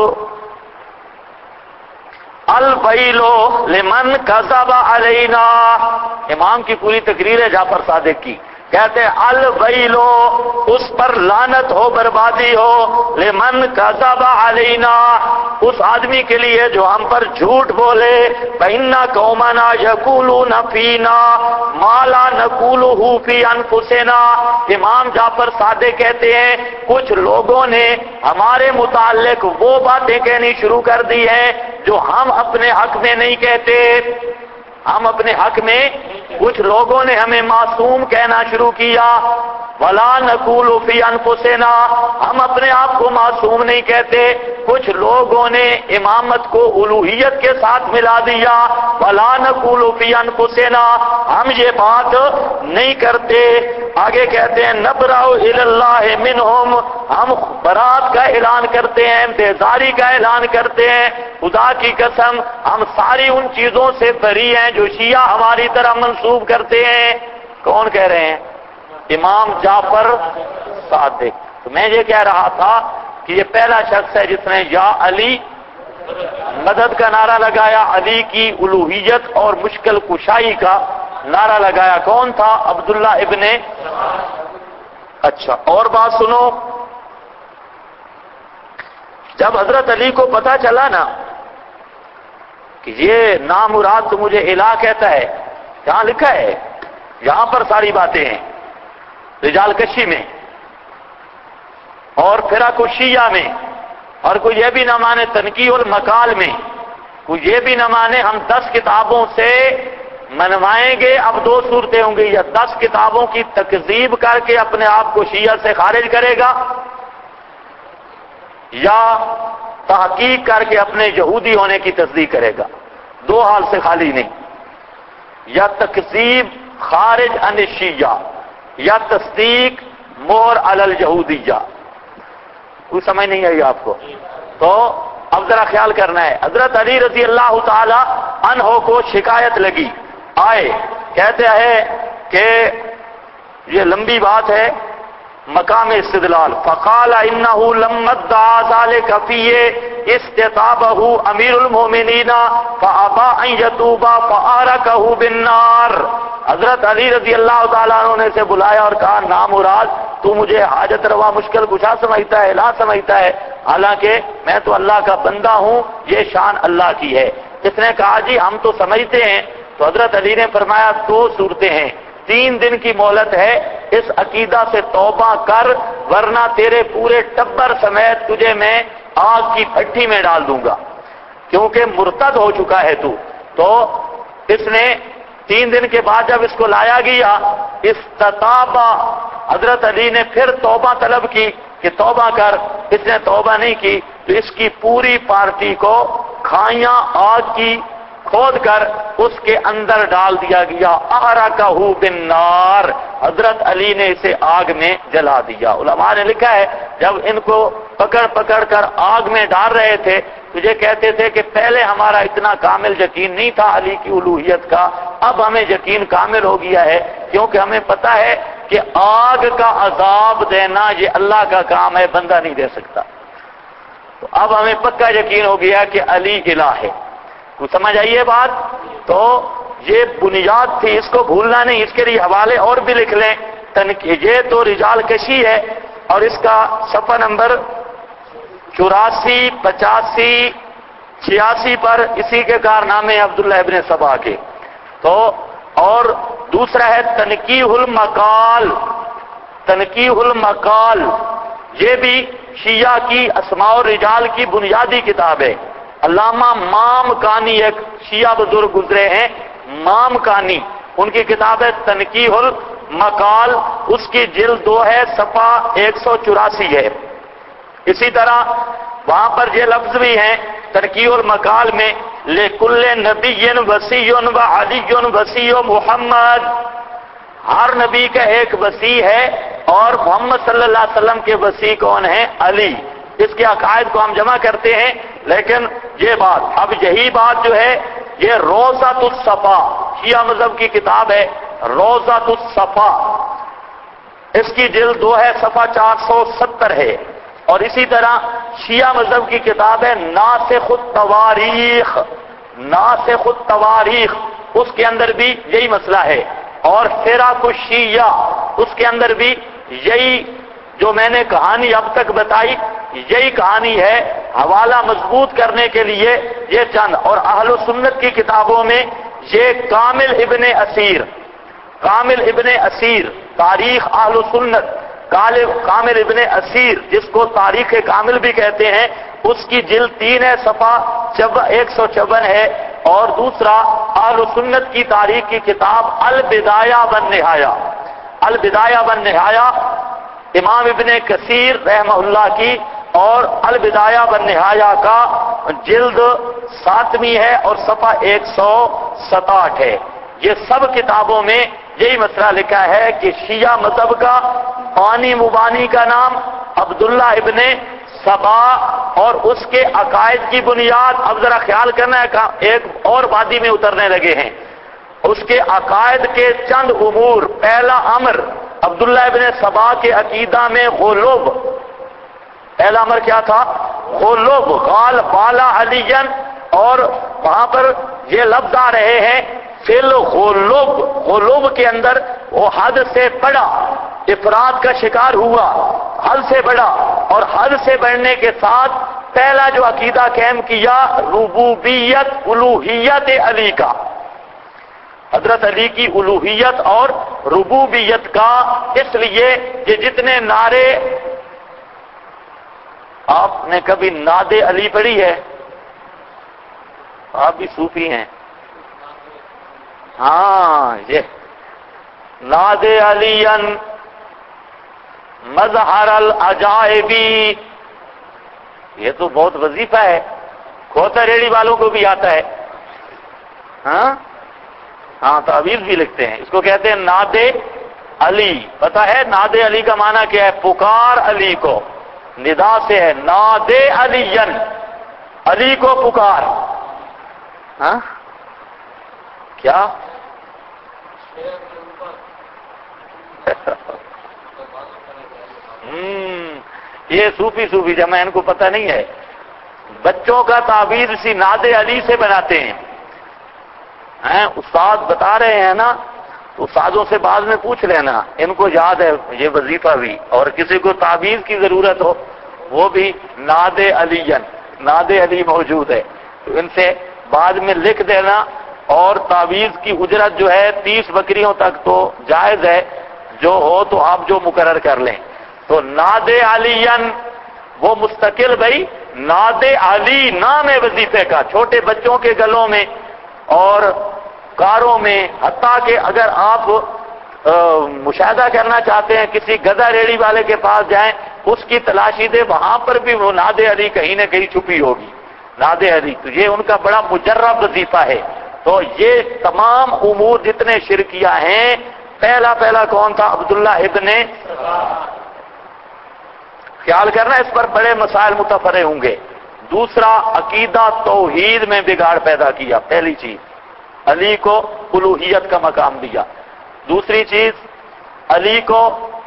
الویلو لمن کذب علینا، امام کی پوری تقریر ہے جعفر صادق کی، کہتے ہیں الویلو، اس پر لعنت ہو، بربادی ہو، لمن کذب علینا، اس آدمی کے لیے جو ہم پر جھوٹ بولے، فإن قومنا یقولون فینا ما لا نقولہ فی انفسنا، امام جعفر صادق کہتے ہیں کچھ لوگوں نے ہمارے متعلق وہ باتیں کہنی شروع کر دی ہیں جو ہم اپنے حق میں نہیں کہتے، ہم اپنے حق میں، کچھ لوگوں نے ہمیں معصوم کہنا شروع کیا، ولا نقول فی انفسنا، ہم اپنے آپ کو معصوم نہیں کہتے، کچھ لوگوں نے امامت کو الوہیت کے ساتھ ملا دیا. وَلَا نَقُولُ فِي أَنفُسِنَا، ہم یہ بات نہیں کرتے. آگے کہتے ہیں نَبْرَأُ إِلَى اللَّهِ مِنْهُمْ، ہم برات کا اعلان کرتے ہیں، بیزاری کا اعلان کرتے ہیں. خدا کی قسم ہم ساری ان چیزوں سے بری ہیں جو شیعہ ہماری طرح منسوب کرتے ہیں. کون کہہ رہے ہیں؟ امام جعفر صادق. تو میں یہ کہہ رہا تھا کہ یہ پہلا شخص ہے جس نے یا علی مدد کا نعرہ لگایا، علی کی الوہیت اور مشکل کشائی کا نعرہ لگایا. کون تھا؟ عبداللہ ابن. اچھا اور بات سنو، جب حضرت علی کو پتا چلا نا کہ یہ نامراد تو مجھے الہ کہتا ہے، کہاں لکھا ہے؟ یہاں پر ساری باتیں ہیں، رجال کشی میں اور فرق الشیعہ میں، اور کوئی یہ بھی نہ مانے تنقیح المقال میں، کوئی یہ بھی نہ مانے ہم 10 کتابوں سے منوائیں گے. اب 2 صورتیں ہوں گی، یا 10 کتابوں کی تکذیب کر کے اپنے آپ کو شیعہ سے خارج کرے گا، یا تحقیق کر کے اپنے یہودی ہونے کی تصدیق کرے گا. 2 حال سے خالی نہیں، یا تکذیب خارج عن الشیعہ یا تصدیق مہر علی الیہودیہ. کوئی سمجھ نہیں آئی آپ کو؟ تو اب ذرا خیال کرنا ہے. حضرت علی رضی اللہ تعالی عنہ کو شکایت لگی، آئے کہتے ہیں کہ یہ لمبی بات ہے، مقام استدلال. فقال انہ لما ادعى ذلك فيه استتابه امیر المومنین فابى ان يتوب فاركه بالنار. حضرت علی رضی اللہ تعالیٰ عنہ نے سے بلایا اور کہا نامراد تو مجھے حاجت روا مشکل کشا سمجھتا ہے، الہ سمجھتا ہے، حالانکہ میں تو اللہ کا بندہ ہوں، یہ شان اللہ کی ہے. اس نے کہا جی ہم تو سمجھتے ہیں. تو حضرت علی نے فرمایا 2 صورتیں ہیں، 3 دن کی مہلت ہے، اس عقیدہ سے توبہ کر ورنہ تیرے پورے ٹبر سمیت تجھے میں آگ کی بھٹی میں ڈال دوں گا، کیونکہ مرتد ہو چکا ہے تو اس نے 3 دن کے بعد جب اس کو لایا گیا استتابہ، حضرت علی نے پھر توبہ طلب کی کہ توبہ کر. اس نے توبہ نہیں کی تو اس کی پوری پارٹی کو کھائیاں آگ کی کھود کر اس کے اندر ڈال دیا گیا. احرقہ بالنار، حضرت علی نے اسے آگ میں جلا دیا. علماء نے لکھا ہے جب ان کو پکڑ کر آگ میں ڈال رہے تھے تجھے کہتے تھے کہ پہلے ہمارا اتنا کامل یقین نہیں تھا علی کی الوہیت کا، اب ہمیں یقین کامل ہو گیا ہے، کیونکہ ہمیں پتا ہے کہ آگ کا عذاب دینا یہ اللہ کا کام ہے، بندہ نہیں دے سکتا. تو اب ہمیں پکا یقین ہو گیا کہ علی الہ ہے. کچھ سمجھ آئیے بات؟ تو یہ بنیاد تھی، اس کو بھولنا نہیں. اس کے لیے حوالے اور بھی لکھ لیں. یہ تو رجال کشی ہے اور اس کا صفحہ نمبر 84 85 86 پر اسی کے کارنامے عبداللہ ابن سبا کے. تو اور دوسرا ہے تنقیح المقال. تنقیح المقال یہ بھی شیعہ کی اسماء الرجال کی بنیادی کتاب ہے. علامہ مام کانی ایک شیعہ بزرگ گزرے ہیں، مام کانی، ان کی کتاب ہے تنقیح المقال، اس کی جلد 2 ہے، صفحہ 184 ہے. اسی طرح وہاں پر یہ لفظ بھی ہیں تنقیح المقال میں لِكُلِّ نَبِيٍّ وَصِيٌّ وَعَلِيٌّ وَصِيُّ محمد، ہر نبی کا ایک وصی ہے اور محمد صلی اللہ علیہ وسلم کے وصی کون ہیں؟ علی. اس کے عقائد کو ہم جمع کرتے ہیں، لیکن یہ بات اب یہی بات جو ہے یہ روضۃ الصفا شیعہ مذہب کی کتاب ہے، روضۃ الصفا، اس کی جلد 2 ہے، صفحہ 470 ہے. اور اسی طرح شیعہ مذہب کی کتاب ہے ناسخ التواریخ، ناسخ التواریخ، اس کے اندر بھی یہی مسئلہ ہے. اور فرق الشیعہ اس کے اندر بھی یہی جو میں نے کہانی اب تک بتائی یہی کہانی ہے. حوالہ مضبوط کرنے کے لیے یہ چند، اور اہل سنت کی کتابوں میں یہ کامل ابن اسیر، کامل ابن اسیر تاریخ اہل سنت، کامل ابن اسیر جس کو تاریخ کامل بھی کہتے ہیں، اس کی جلد 3 ہے، صفحہ 154 ہے. اور دوسرا اہل سنت کی تاریخ کی کتاب البدایہ والنہایہ، البدایہ والنہایہ امام ابن کثیر رحمہ اللہ کی اور البدایہ والنہایہ کا جلد 7ویں ہے اور صفحہ 167 ہے. یہ سب کتابوں میں یہی مسئلہ لکھا ہے کہ شیعہ مذہب کا بانی مبانی کا نام عبداللہ ابن سبا اور اس کے عقائد کی بنیاد. اب ذرا خیال کرنا ہے، ایک اور وادی میں اترنے لگے ہیں. اس کے عقائد کے چند امور. پہلا امر عبداللہ ابن سبا کے عقیدہ میں غلوب. پہلا امر کیا تھا؟ غلوب. قال بالا علین، اور وہاں پر یہ لفظ آ رہے ہیں فل غلوب. غلوب کے اندر وہ حد سے بڑا افراد کا شکار ہوا، حد سے بڑا. اور حد سے بڑھنے کے ساتھ پہلا جو عقیدہ قائم کیا ربوبیت الوہیت علی کا، حضرت علی کی الوہیت اور ربوبیت کا. اس لیے کہ جتنے نعرے، آپ نے کبھی ناد علی پڑھی ہے؟ آپ بھی صوفی ہیں. ہاں، یہ ناد علی مظہر العجائبی، یہ تو بہت وظیفہ ہے. کھوتا ریڑی والوں کو بھی آتا ہے. ہاں تعویذ بھی لکھتے ہیں. اس کو کہتے ہیں ناد علی. پتہ ہے ناد علی کا معنی کیا ہے؟ پکار علی کو. ندا سے ہے ناد علی، علی کو پکار. کیا یہ صوفی جمع ان کو پتہ نہیں ہے. بچوں کا تعویذ اسی ناد علی سے بناتے ہیں. استاد بتا رہے ہیں نا، تو استادوں سے بعد میں پوچھ لینا، ان کو یاد ہے یہ وظیفہ بھی. اور کسی کو تعویذ کی ضرورت ہو وہ بھی ناد علی، ناد علی موجود ہے، تو ان سے بعد میں لکھ دینا. اور تعویذ کی اجرت جو ہے 30 بکریوں تک تو جائز ہے، جو ہو تو آپ جو مقرر کر لیں. تو ناد علی وہ مستقل بھائی ناد علی نام ہے وظیفے کا. چھوٹے بچوں کے گلوں میں اور کاروں میں، حتیٰ کہ اگر آپ مشاہدہ کرنا چاہتے ہیں کسی گدھا ریڑی والے کے پاس جائیں، اس کی تلاشی دے، وہاں پر بھی وہ ناد علی کہیں نہ کہیں چھپی ہوگی. ناد علی تو یہ ان کا بڑا مجرب وظیفہ ہے. تو یہ تمام امور جتنے شرکیہ ہیں، پہلا کون تھا؟ عبداللہ ابن. خیال کرنا، اس پر بڑے مسائل متفرع ہوں گے. دوسرا، عقیدہ توحید میں بگاڑ پیدا کیا. پہلی چیز علی کو الوہیت کا مقام دیا. دوسری چیز علی کو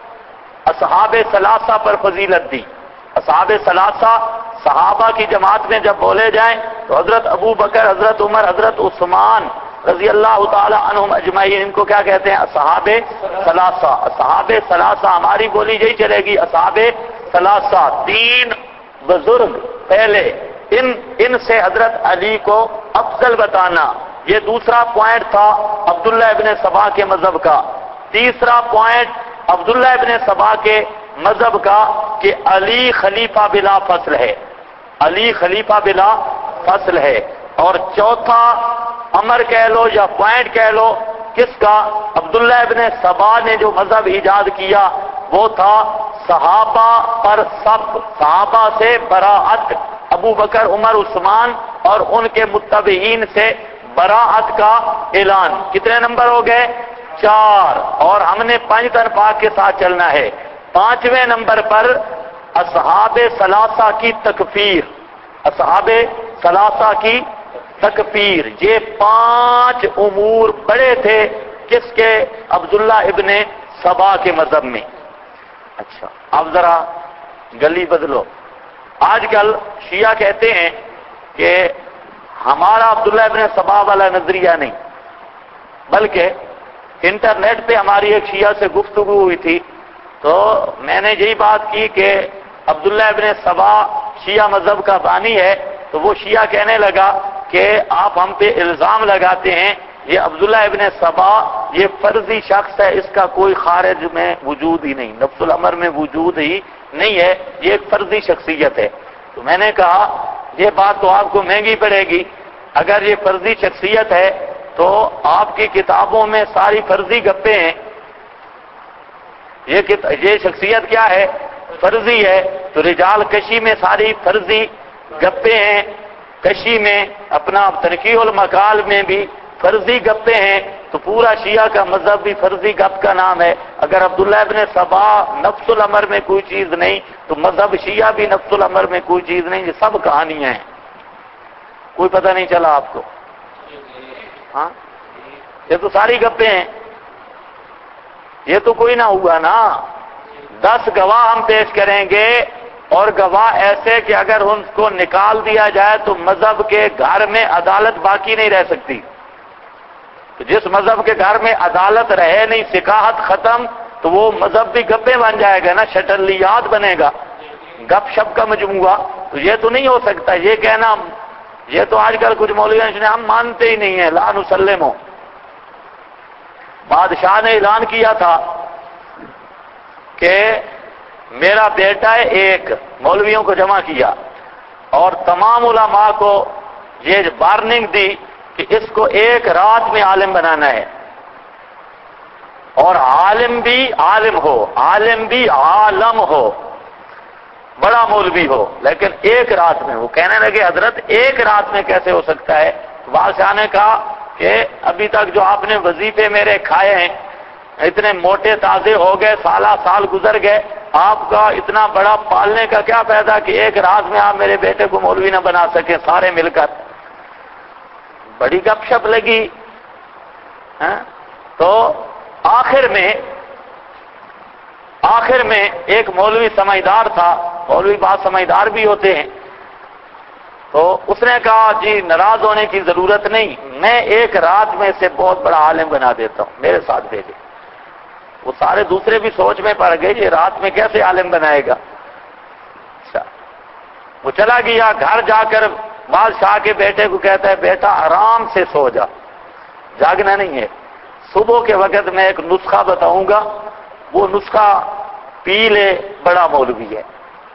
اصحاب ثلاثہ پر فضیلت دی. اصحاب ثلاثہ صحابہ کی جماعت میں جب بولے جائیں تو حضرت ابو بکر، حضرت عمر، حضرت عثمان رضی اللہ تعالی عنہم اجمعین، ان کو کیا کہتے ہیں؟ اصحاب ثلاثہ. اصحاب ثلاثہ ہماری بولی یہی چلے گی، اصحاب ثلاثہ. 3 بزرگ پہلے، ان سے حضرت علی کو افضل بتانا. یہ دوسرا پوائنٹ تھا عبداللہ ابن سبا کے مذہب کا. تیسرا پوائنٹ عبداللہ ابن سبا کے مذہب کا کہ علی خلیفہ بلا فصل ہے. علی خلیفہ بلا فصل ہے. اور چوتھا امر کہہ لو یا پوائنٹ کہہ لو کس کا؟ عبداللہ ابن سبا نے جو مذہب ایجاد کیا وہ تھا صحابہ پر سب، صحابہ سے براءت. ابو بکر، عمر، عثمان اور ان کے متبعین سے براءت کا اعلان. کتنے نمبر ہو گئے؟ 4. اور ہم نے 5 تن پاک کے ساتھ چلنا ہے. 5ویں نمبر پر اصحاب ثلاثہ کی تکفیر. اصحاب ثلاثہ کی تکفیر. یہ 5 امور بڑے تھے کس کے؟ عبداللہ ابن سبا کے مذہب میں. اچھا، اب ذرا گلی بدلو. آج کل شیعہ کہتے ہیں کہ ہمارا عبداللہ ابن سبا والا نظریہ نہیں، بلکہ انٹرنیٹ پہ ہماری ایک شیعہ سے گفتگو ہوئی تھی، تو میں نے یہی بات کی کہ عبداللہ ابن سبا شیعہ مذہب کا بانی ہے. تو وہ شیعہ کہنے لگا کہ آپ ہم پہ الزام لگاتے ہیں یہ عبداللہ ابن سبا یہ فرضی شخص ہے، اس کا کوئی خارج میں وجود ہی نہیں، نفس الامر میں وجود ہی نہیں ہے، یہ ایک فرضی شخصیت ہے. تو میں نے کہا یہ بات تو آپ کو مہنگی پڑے گی. اگر یہ فرضی شخصیت ہے تو آپ کی کتابوں میں ساری فرضی گپے ہیں. یہ شخصیت کیا ہے؟ فرضی ہے تو رجال کشی میں ساری فرضی گپے ہیں، کشی میں اپنا تنقیح المقال میں بھی فرضی گپے ہیں، تو پورا شیعہ کا مذہب بھی فرضی گپ کا نام ہے۔ اگر عبداللہ ابن سبا نفس الامر میں کوئی چیز نہیں تو مذہب شیعہ بھی نفس الامر میں کوئی چیز نہیں، یہ سب کہانیاں ہیں۔ کوئی پتہ نہیں چلا آپ کو؟ ہاں، یہ تو ساری گپے ہیں، یہ تو کوئی نہ ہوا نا۔ 10 گواہ ہم پیش کریں گے، اور گواہ ایسے کہ اگر ان کو نکال دیا جائے تو مذہب کے گھر میں عدالت باقی نہیں رہ سکتی۔ تو جس مذہب کے گھر میں عدالت رہے نہیں، فقاہت ختم، تو وہ مذہب بھی گپے بن جائے گا نا، شٹلیات بنے گا، گپ شپ کا مجموعہ۔ تو یہ تو نہیں ہو سکتا، یہ کہنا، یہ تو آج کل کچھ مولویوں نے ہم مانتے ہی نہیں ہیں، لا نسلم۔ بادشاہ نے اعلان کیا تھا کہ میرا بیٹا ہے ایک، مولویوں کو جمع کیا اور تمام علماء کو یہ وارننگ دی کہ اس کو ایک رات میں عالم بنانا ہے، اور عالم بھی عالم ہو، عالم بھی عالم ہو، بڑا مولوی ہو، لیکن ایک رات میں۔ وہ کہنے لگے حضرت ایک رات میں کیسے ہو سکتا ہے؟ تو بادشاہ نے کہا کہ ابھی تک جو آپ نے وظیفے میرے کھائے ہیں اتنے موٹے تازے ہو گئے، سالہ سال گزر گئے، آپ کا اتنا بڑا پالنے کا کیا فائدہ کہ ایک رات میں آپ میرے بیٹے کو مولوی نہ بنا سکیں سارے مل کر؟ بڑی گپ شپ لگی۔ تو آخر میں ایک مولوی سمجھدار تھا، مولوی بات سمجھدار بھی ہوتے ہیں، تو اس نے کہا جی ناراض ہونے کی ضرورت نہیں، میں ایک رات میں اسے بہت بڑا عالم بنا دیتا ہوں، میرے ساتھ بھیجے۔ وہ سارے دوسرے بھی سوچ میں پڑ گئے یہ رات میں کیسے عالم بنائے گا؟ اچھا، وہ چلا گیا، گھر جا کر بادشاہ کے بیٹے کو کہتا ہے بیٹا آرام سے سو جا، جاگنا نہیں ہے، صبح کے وقت میں ایک نسخہ بتاؤں گا، وہ نسخہ پی لے، بڑا مولوی ہے۔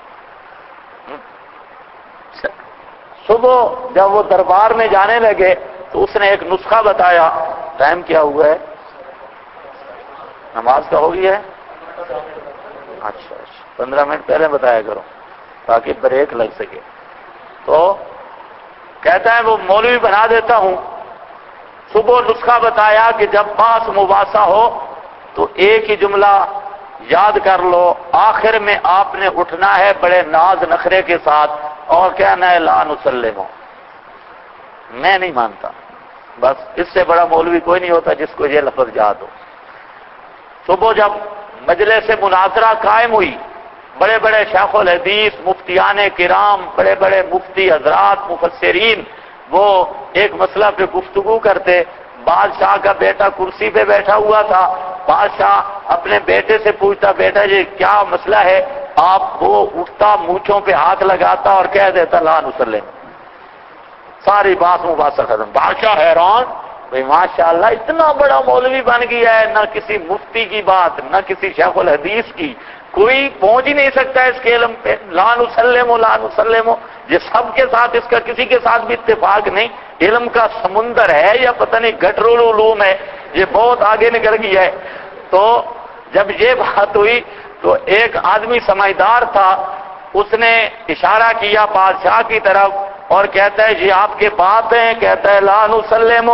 صبح جب وہ دربار میں جانے لگے تو اس نے ایک نسخہ بتایا۔ ٹائم کیا ہوا ہے؟ نماز کا ہو گیا ہے؟ اچھا 15 منٹ پہلے بتایا کرو تاکہ بریک لگ سکے۔ تو کہتا ہے وہ مولوی بنا دیتا ہوں۔ صبح نسخہ بتایا کہ جب پاس مباحثہ ہو تو ایک ہی جملہ یاد کر لو، آخر میں آپ نے اٹھنا ہے بڑے ناز نخرے کے ساتھ اور کہنا ہے لا نسلم، میں نہیں مانتا۔ بس اس سے بڑا مولوی کوئی نہیں ہوتا جس کو یہ لفظ یاد ہو۔ صبح جب مجلس مناظرہ قائم ہوئی، بڑے بڑے شیخ الحدیث، مفتیان کرام، بڑے بڑے مفتی حضرات، مفسرین، وہ ایک مسئلہ پہ گفتگو کرتے۔ بادشاہ کا بیٹا کرسی پہ بیٹھا ہوا تھا، بادشاہ اپنے بیٹے سے پوچھتا بیٹا یہ کیا مسئلہ ہے؟ آپ وہ اٹھتا، مونچھوں پہ ہاتھ لگاتا اور کہہ دیتا لا نسلم، ساری بات مباحثہ ختم۔ بادشاہ حیران، بھئی ماشاءاللہ اتنا بڑا مولوی بن گیا ہے، نہ کسی مفتی کی بات، نہ کسی شیخ الحدیث کی، کوئی پہنچ ہی نہیں سکتا اس کے علم پہ، لا نسلم لا نسلم۔ یہ سب کے ساتھ، اس کا کسی کے ساتھ بھی اتفاق نہیں، علم کا سمندر ہے یا پتہ نہیں گٹرول علوم ہے، یہ بہت آگے نکل گیا ہے۔ تو جب یہ بات ہوئی تو ایک آدمی سمجھدار تھا، اس نے اشارہ کیا بادشاہ کی طرف اور کہتا ہے جی آپ کے بات ہیں؟ کہتا ہے لا نسلم،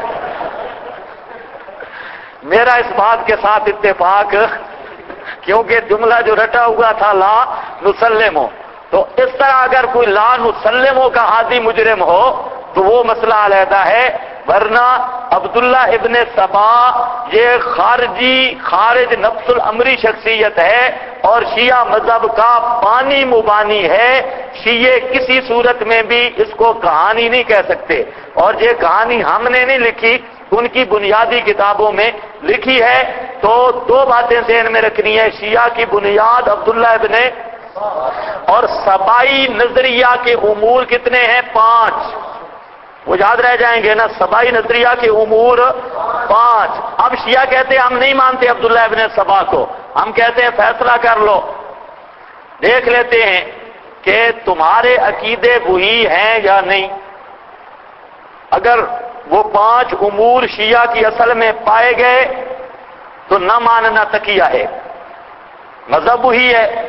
میرا اس بات کے ساتھ اتفاق، کیونکہ جملہ جو رٹا ہوا تھا لا نسلم۔ تو اس طرح اگر کوئی لا نسلم کا عادی مجرم ہو تو وہ مسئلہ علیحدہ ہے، ورنہ عبداللہ ابن سبا یہ خارج نفس الامری شخصیت ہے اور شیعہ مذہب کا بانی مبانی ہے۔ شیعہ کسی صورت میں بھی اس کو کہانی نہیں کہہ سکتے، اور یہ کہانی ہم نے نہیں لکھی، ان کی بنیادی کتابوں میں لکھی ہے۔ تو دو باتیں ذہن میں رکھنی ہے، شیعہ کی بنیاد عبداللہ ابن، اور سبائی نظریہ کے امور کتنے ہیں؟ 5، وہ یاد رہ جائیں گے نا، سبائی نظریہ کے امور 5۔ اب شیعہ کہتے ہیں ہم نہیں مانتے عبداللہ ابن سبا کو، ہم کہتے ہیں فیصلہ کر لو، دیکھ لیتے ہیں کہ تمہارے عقیدے وہی ہیں یا نہیں۔ اگر وہ 5 امور شیعہ کی اصل میں پائے گئے تو نہ ماننا تقیہ ہے، مذہب وہی ہے،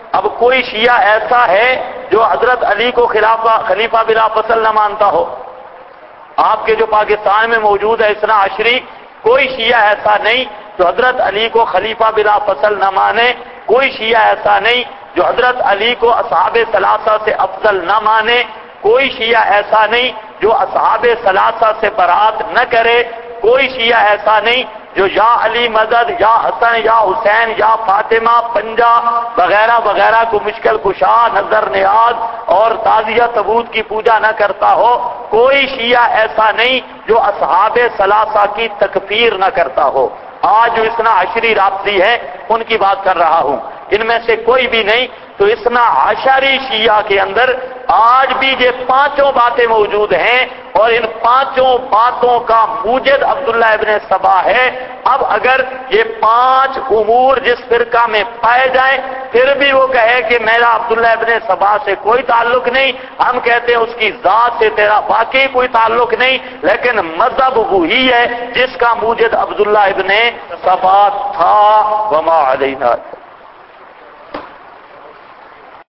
اب کوئی شیعہ ایسا ہے جو حضرت علی کو خلیفہ بلا فصل نہ مانتا ہو؟ آپ کے جو پاکستان میں موجود ہے اثنا عشری، کوئی شیعہ ایسا نہیں جو حضرت علی کو خلیفہ بلا فصل نہ مانے، کوئی شیعہ ایسا نہیں جو حضرت علی کو اصحاب ثلاثہ سے افضل نہ مانے، کوئی شیعہ ایسا نہیں جو اصحاب ثلاثہ سے برات نہ کرے، کوئی شیعہ ایسا نہیں جو یا علی مدد یا حسن یا حسین یا فاطمہ پنجہ وغیرہ وغیرہ کو مشکل کشا نظر نیاز اور تازیہ ثبوت کی پوجا نہ کرتا ہو، کوئی شیعہ ایسا نہیں جو اصحاب ثلاثہ کی تکفیر نہ کرتا ہو۔ آج جو اثنا عشری رافضی ہے ان کی بات کر رہا ہوں، ان میں سے کوئی بھی نہیں۔ تو اثنا عشری شیعہ کے اندر آج بھی یہ پانچوں باتیں موجود ہیں، اور ان پانچوں باتوں کا موجد عبداللہ ابن سبا ہے۔ اب اگر یہ پانچ امور جس فرقہ میں پائے جائیں پھر بھی وہ کہے کہ میرا عبداللہ ابن سبا سے کوئی تعلق نہیں، ہم کہتے ہیں اس کی ذات سے تیرا واقعی کوئی تعلق نہیں، لیکن مذہب وہی ہے جس کا موجد عبداللہ ابن سبا تھا۔ وما علینا